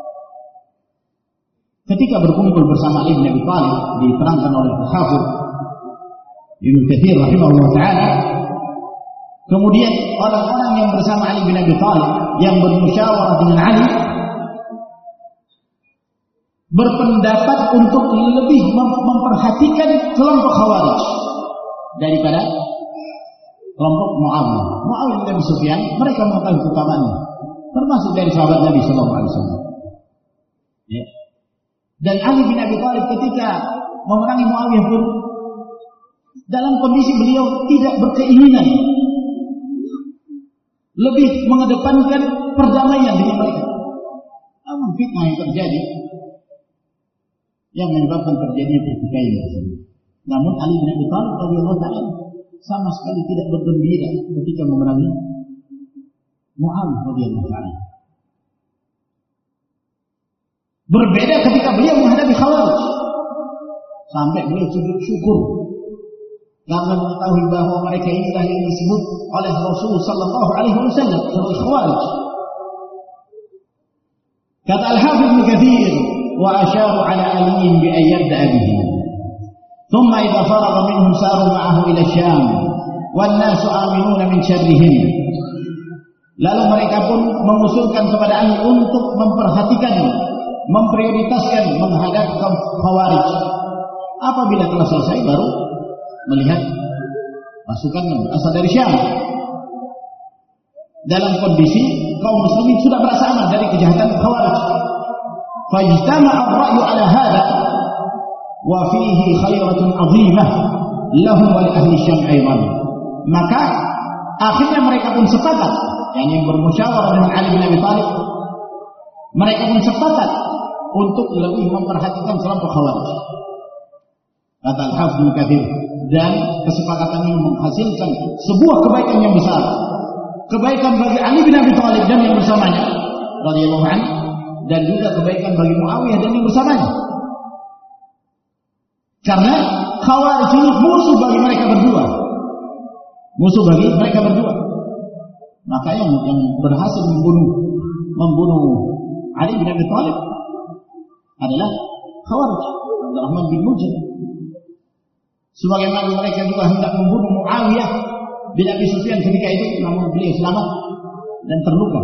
Ketika berkumpul bersama Ali bin Abi Thalib, diterangkan oleh Al-Hafidz Ibnu Katsir rahimahullah ta'ala, kemudian orang-orang yang bersama Ali bin Abi Thalib yang bermusyawarah dengan Ali berpendapat untuk lebih memperhatikan kelompok Khawarij daripada kelompok Muawiyah. Muawiyah bin Abi Sufyan mereka mengetahui keutamaannya, termasuk dari sahabat Nabi sallallahu alaihi wasallam. Ya. Dan Ali bin Abi Thalib ketika memerangi Muawiyah pun dalam kondisi beliau tidak berkeinginan, lebih mengedepankan perdamaian dengan mereka. Namun fitnah yang terjadi yang menyebabkan terjadinya pertikaian tersebut. Namun Ali bin Abi Thalib radhiyallahu ta'ala sama sekali tidak bergembira ketika memerangi Muawiyah radhiyallahu ta'ala. Berbeda ketika beliau menghadapi Khawarij, sampai beliau sujud syukur karena mengetahui bahwa mereka inilah yang disebut oleh Rasul sallallahu alaihi wasallam sebagai Khawarij. Kata Al-Hafidz Ibnu Katsir, wa asyaru ala aliyin bi an yabda'a bihi. ثم إذا فرغ منهم ساروا معه إلى الشام والناس آمنون من شرهم. Lalu mereka pun mengusulkan kepada Ali untuk memperhatikan, memprioritaskan menghadapi kaum Khawarij. Apabila telah selesai baru melihat pasukan yang berasal dari Syam. Dalam kondisi kaum muslimin sudah merasa aman dari kejahatan Khawarij. Fajtama'a ar-ra'yu 'ala hadha wa fihi khairatun 'azimah lahum wa li ahli Syam aidan. Maka akhirnya mereka pun sepakat, yang bermusyawarah dengan Ali bin Abi Thalib, mereka pun sepakat untuk lebih memperhatikan kelompok Khawarij. Kata Al-Hafidz Ibnu Katsir, dan kesepakatan ini menghasilkan sebuah kebaikan yang besar. Kebaikan bagi Ali bin Abi Thalib dan yang bersamanya radhiyallahu anhu, dan juga kebaikan bagi Muawiyah dan yang bersamanya. Karena Khawarij ini musuh bagi mereka berdua. Musuh bagi mereka berdua. Maka yang berhasil membunuh Ali bin Abi Thalib adalah Khawarij, Abdurrahman bin Muljam. Sebagaimana mereka juga hendak membunuh Muawiyah bin Abi Sufyan ketika itu, namun beliau selamat dan terluka.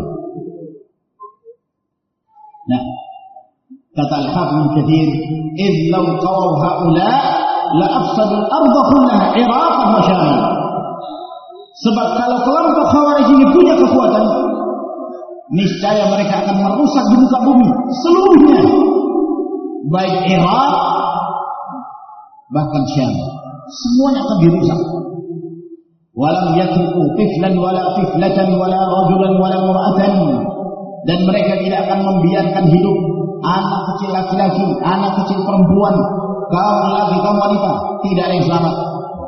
Nah, kata Al-Hafidz Ibnu Katsir, "Idz law qawaw haula la afsadu al-ardha kullaha iraqan wa syamil." Sebab kalau kelompok Khawarij ini punya kekuatan, niscaya mereka akan merusak di muka bumi seluruhnya, baik Irak bahkan Syam, semuanya akan dirusak. Walam yatruku tiflan wala tiflatan wala rajulan wala mura'atan, dan mereka tidak akan membiarkan hidup anak kecil laki-laki, anak kecil perempuan, kaum lelaki, kaum wanita, tidak ada yang selamat.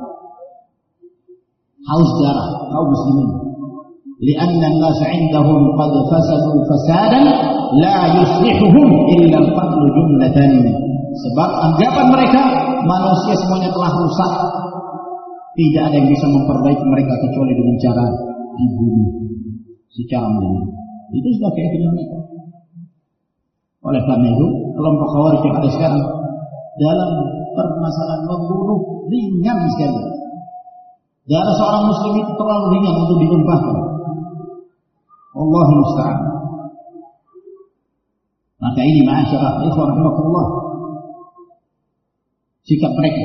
Haus darah kaum muslimin. Lianna an-nas 'indahum qad fasadu fasadan la yuslihuhum illa al-qatl jumlatan. Sebab anggapan mereka manusia semuanya telah rusak. Tidak ada yang bisa memperbaiki mereka kecuali dengan cara dibunuh secara menyeluruh. Itu sudah keyakinan mereka. Oleh karena itu, kelompok Khawarij yang ada sekarang dalam permasalahan membunuh ringan sekali. Darah seorang muslim itu terlalu ringan untuk ditumpahkan. Allahu musta'an. Maka ini ma'asyarah ikhwan rahimakumullah, sikap mereka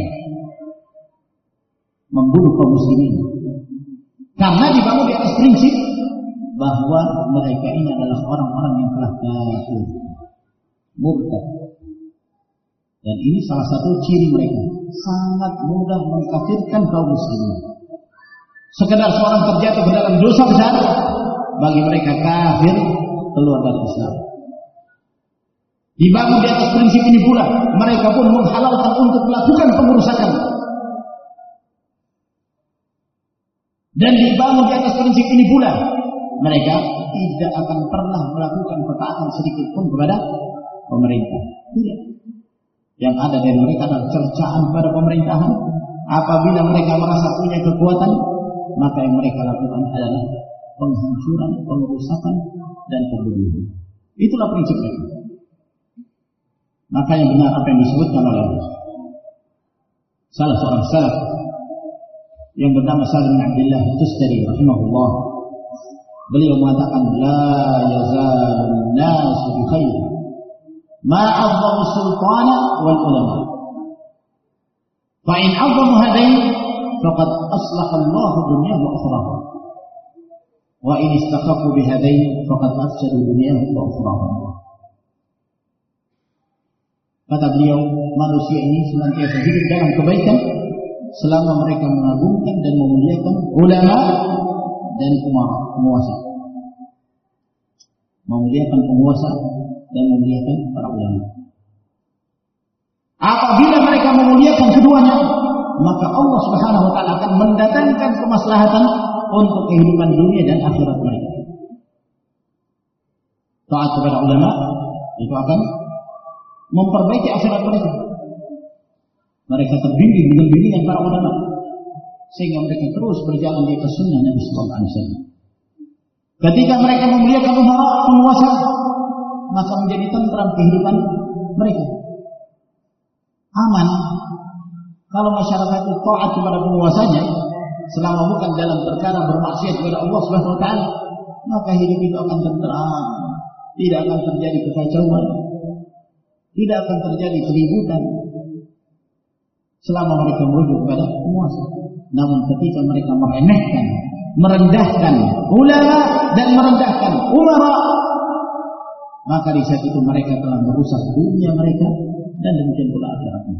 membunuh kaum muslimin karena dibangun di atas prinsip bahwa mereka ini adalah orang-orang yang telah kafir, murtad. Dan ini salah satu ciri mereka, sangat mudah mengkafirkan kaum muslimin. Sekedar seorang terjatuh ke dalam dosa besar, bagi mereka kafir, keluar dari Islam. Dibangun di atas prinsip ini pula, mereka pun menghalalkan untuk melakukan pengerusakan. Dan dibangun di atas prinsip ini pula, mereka tidak akan pernah melakukan ketaatan sedikit pun kepada pemerintah. Tidak. Yang ada dari mereka adalah cercaan pada pemerintahan. Apabila mereka merasa punya kekuatan, maka yang mereka lakukan adalah penghancuran, pengerusakan, dan pembunuhan. Itulah prinsip mereka. Maka yang benar apa yang disebutkan oleh salah seorang salaf yang bernama Salim bin Abdullah Tustari rahimahullah. Beliau mengatakan, la yazalun nasu bi khair ma 'azzamu sultana wal ulama. Fa in 'azzamu hadain faqad aslaha Allah dunyahu wa ukhrahu. Wa in istakhaffu bi hadain faqad afsadu dunyahu wa ukhrahu. Kata beliau, manusia ini senantiasa hidup dalam kebaikan selama mereka mengagungkan dan memuliakan ulama dan penguasa. Memuliakan penguasa dan memuliakan para ulama. Apabila mereka memuliakan keduanya, maka Allah Subhanahu wa taala akan mendatangkan kemaslahatan untuk kehidupan dunia dan akhirat mereka. Taat kepada ulama itu akan memperbaiki akhirat mereka. Mereka terbimbing dengan bimbingan para ulama, sehingga mereka terus berjalan di atas sunnah Nabi sallallahu alaihi wasallam. Ketika mereka memuliakan umara, penguasa, maka menjadi tentram kehidupan mereka. Aman. Kalau masyarakat itu taat kepada penguasanya, selama bukan dalam perkara bermaksiat kepada Allah Subhanahu wa taala, maka hidup itu akan tentram. Tidak akan terjadi kekacauan, tidak akan terjadi keributan selama mereka merujuk kepada penguasa. Namun ketika mereka meremehkan, merendahkan ulama dan merendahkan umara, maka di saat itu mereka telah merusak dunia mereka dan demikian pula akhiratnya.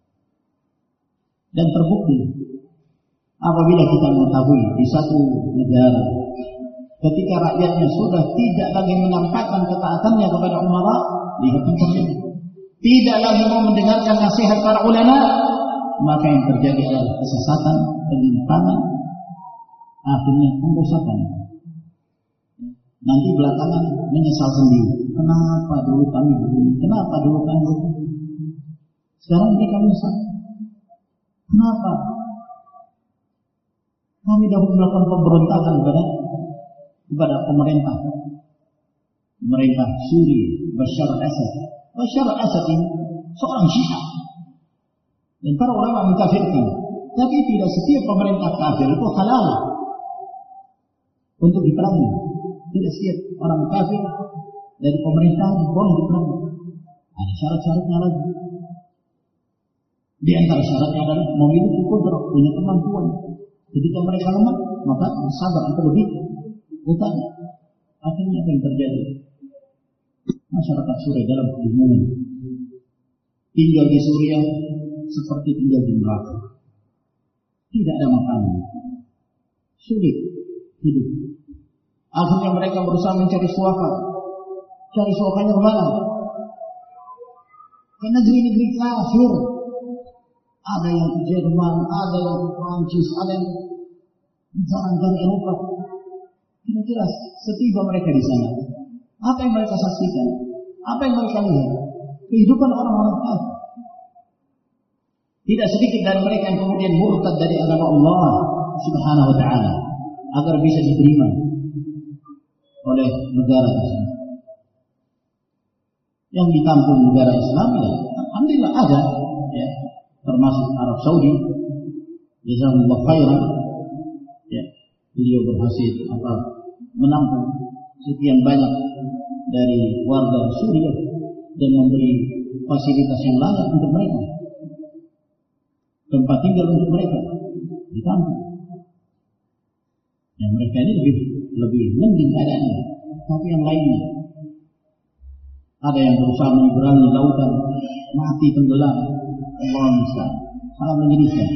Dan terbukti apabila kita mengetahui di satu negara ketika rakyatnya sudah tidak lagi menampakkan ketaatannya kepada umara, lihat yang terjadi. Tidak lagi mau mendengarkan nasihat para ulama, maka yang terjadi adalah kesesatan, penyimpangan, akhirnya pengrusakan. Nanti belakangan menyesal sendiri. Kenapa dulu kami begini? Kenapa dulu kami begini? Sekarang mereka menyesal. Kenapa? Kami dahulu melakukan pemberontakan kepada kepada pemerintah Suriah, Bashar al-Assad. Bashar al-Assad ini seorang Syiah dan para ulama mengkafirkan. Tapi tidak setiap pemerintah kafir itu halal untuk diperangi. Tidak setiap orang kafir dari pemerintah boleh diperangi. Ada syarat-syaratnya lagi. Di antara syaratnya adalah memiliki kudrat, punya kemampuan. Ketika mereka lemah, maka sabar itu lebih utama. Akhirnya apa yang terjadi? Masyarakat Suriah dalam kebingungan. Tinggal di Suriah seperti tinggal di neraka. Tidak ada makanan. Sulit hidup. Akhirnya mereka berusaha mencari suaka. Cari suakanya kemana? Ke negeri-negeri kafir. Ada yang ke Jerman, ada yang ke Prancis, ada yang negara-negara Eropa. Kira-kira setiba mereka di sana, apa yang mereka saksikan? Apa yang mereka lihat? Kehidupan orang-orang kafir. Tidak sedikit dari mereka yang kemudian murtad dari agama Allah Subhanahu wa taala agar bisa diterima oleh negara tersebut. Yang ditampung negara Islam ya, alhamdulillah ada, ya, termasuk Arab Saudi. Jazakumullah khairan. Ya, beliau berhasil menampung sekian banyak dari warga Suriah dan memberi fasilitas yang layak untuk mereka, tempat tinggal untuk mereka di kampung. Yang mereka ini lebih mending keadaannya. Tapi yang lainnya, ada yang berusaha menyeberangi lautan, mati tenggelam. Allah misal, sangat menyedihkan.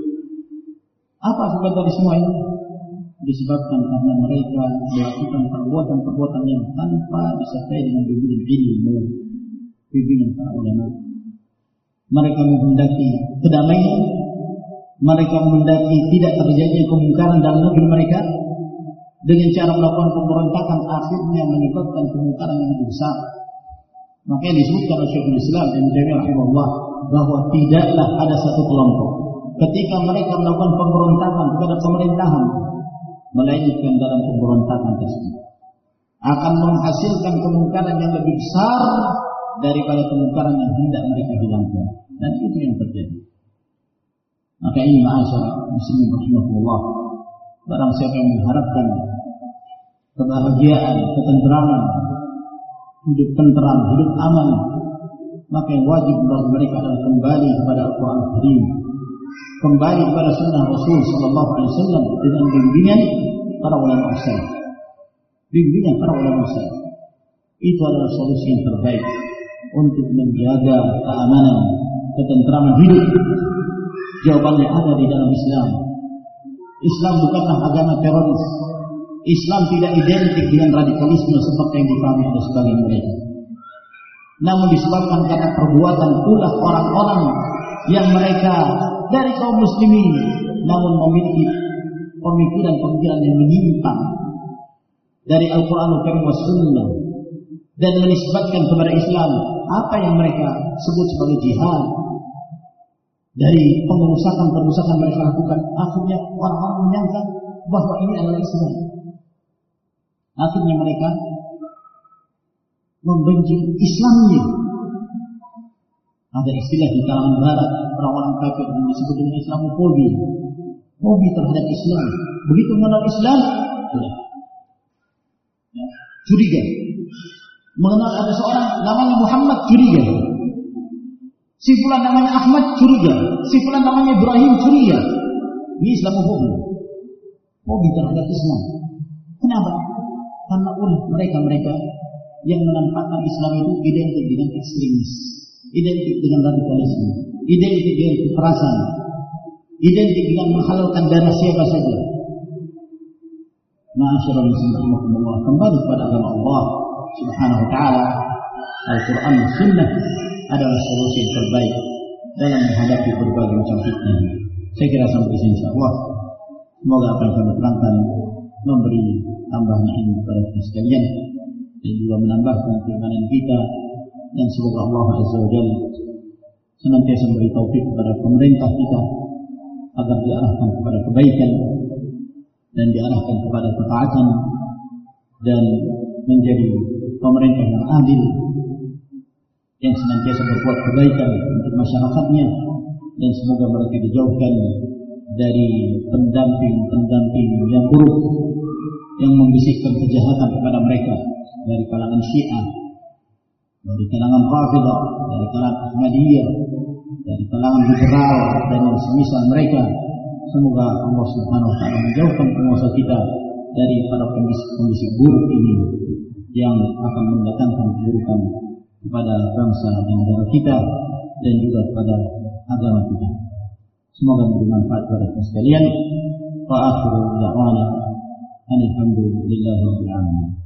Apa sebab dari semua ini? Disebabkan karena mereka melakukan perbuatan-perbuatan yang tanpa disertai dengan bimbingan ilmu, bimbingan para ulama. Mereka menghendaki kedamaian, mereka menghendaki tidak terjadinya kemungkaran dalam negeri mereka. Dengan cara melakukan pemberontakan akhirnya menyebabkan kemungkaran yang lebih besar. Makanya disebutkan oleh Syekhul Islam Ibnu Taimiyah rahimahullah bahwa tidaklah ada satu kelompok ketika mereka melakukan pemberontakan kepada pemerintahan, melainkan dalam pemberontakan tersebut akan menghasilkan kemungkaran yang lebih besar daripada kemungkaran yang hendak mereka hilangkan. Dan itu yang terjadi. Maka ini ma'asyarah muslimin rahimahullah, barang siapa yang mengharapkan kebahagiaan, ketentraman, hidup tentram, hidup aman, maka yang wajib bagi mereka adalah kembali kepada Al-Quran Al-Karim, kembali kepada Sunnah Rasul Sallallahu Alaihi Wasallam dengan bimbingan para ulama salaf. Bimbingan para ulama salaf itu adalah solusi yang terbaik untuk menjaga keamanan, ketentraman hidup. Jawabannya ada di dalam Islam. Islam bukanlah agama teroris. Islam tidak identik dengan radikalisme seperti yang dipahami oleh sebagian mereka. Namun disebabkan karena perbuatan ulah orang-orang yang mereka dari kaum muslimin namun memiliki pemikiran-pemikiran yang menyimpang dari Al-Quran Al-Karim was Sunnah dan menisbatkan kepada Islam apa yang mereka sebut sebagai jihad. Dari pengerusakan mereka lakukan, akhirnya orang-orang menyangka bahwa ini adalah Islam. Akhirnya mereka membenci Islamnya. Ada istilah di kalangan barat, orang-orang kafir yang disebut dengan Islamofobi, fobi terhadap Islam. Begitu mengenal Islam, sudah curiga. Mengenal ada seorang namanya Muhammad, curiga. Si fulan namanya Ahmad, curiga. Si fulan namanya Ibrahim, curiga. Ini Islamofobi, fobi terhadap Islam. Kenapa? Karena mereka yang menampakkan Islam itu identik dengan ekstremis, identik dengan radikalisme, identik dengan kekerasan, identik dengan menghalalkan darah siapa saja. Ma'asyiral muslimin rahimakumullah, kembali kepada agama Allah Subhanahu wa taala. Al-Qur'an dan Sunnah adalah solusi yang terbaik dalam menghadapi berbagai macam fitnah. Saya kira sampai di sini insyaallah. Semoga apa yang kami terangkan memberi tambahan ilmu kepada kita sekalian dan juga menambahkan keimanan kita, dan semoga Allah Azza wa Jalla senantiasa memberi taufik kepada pemerintah kita agar diarahkan kepada kebaikan dan diarahkan kepada ketaatan dan menjadi pemerintah yang adil, yang senantiasa berbuat kebaikan untuk masyarakatnya, dan semoga mereka dijauhkan dari pendamping-pendamping yang buruk yang membisikkan kejahatan kepada mereka dari kalangan Syiah, dari kalangan Rafidah, dari kalangan Ahmadiyah, dari kalangan liberal dan yang semisal mereka. Semoga Allah Subhanahu wa taala menjauhkan penguasa kita dari para kondisi buruk ini yang akan mendatangkan keburukan kepada bangsa dan negara kita dan juga kepada agama kita. Semoga memberi manfaat kepada kita sekalian. Wa akhiru da'wana alhamdulillahi rabbil alamin.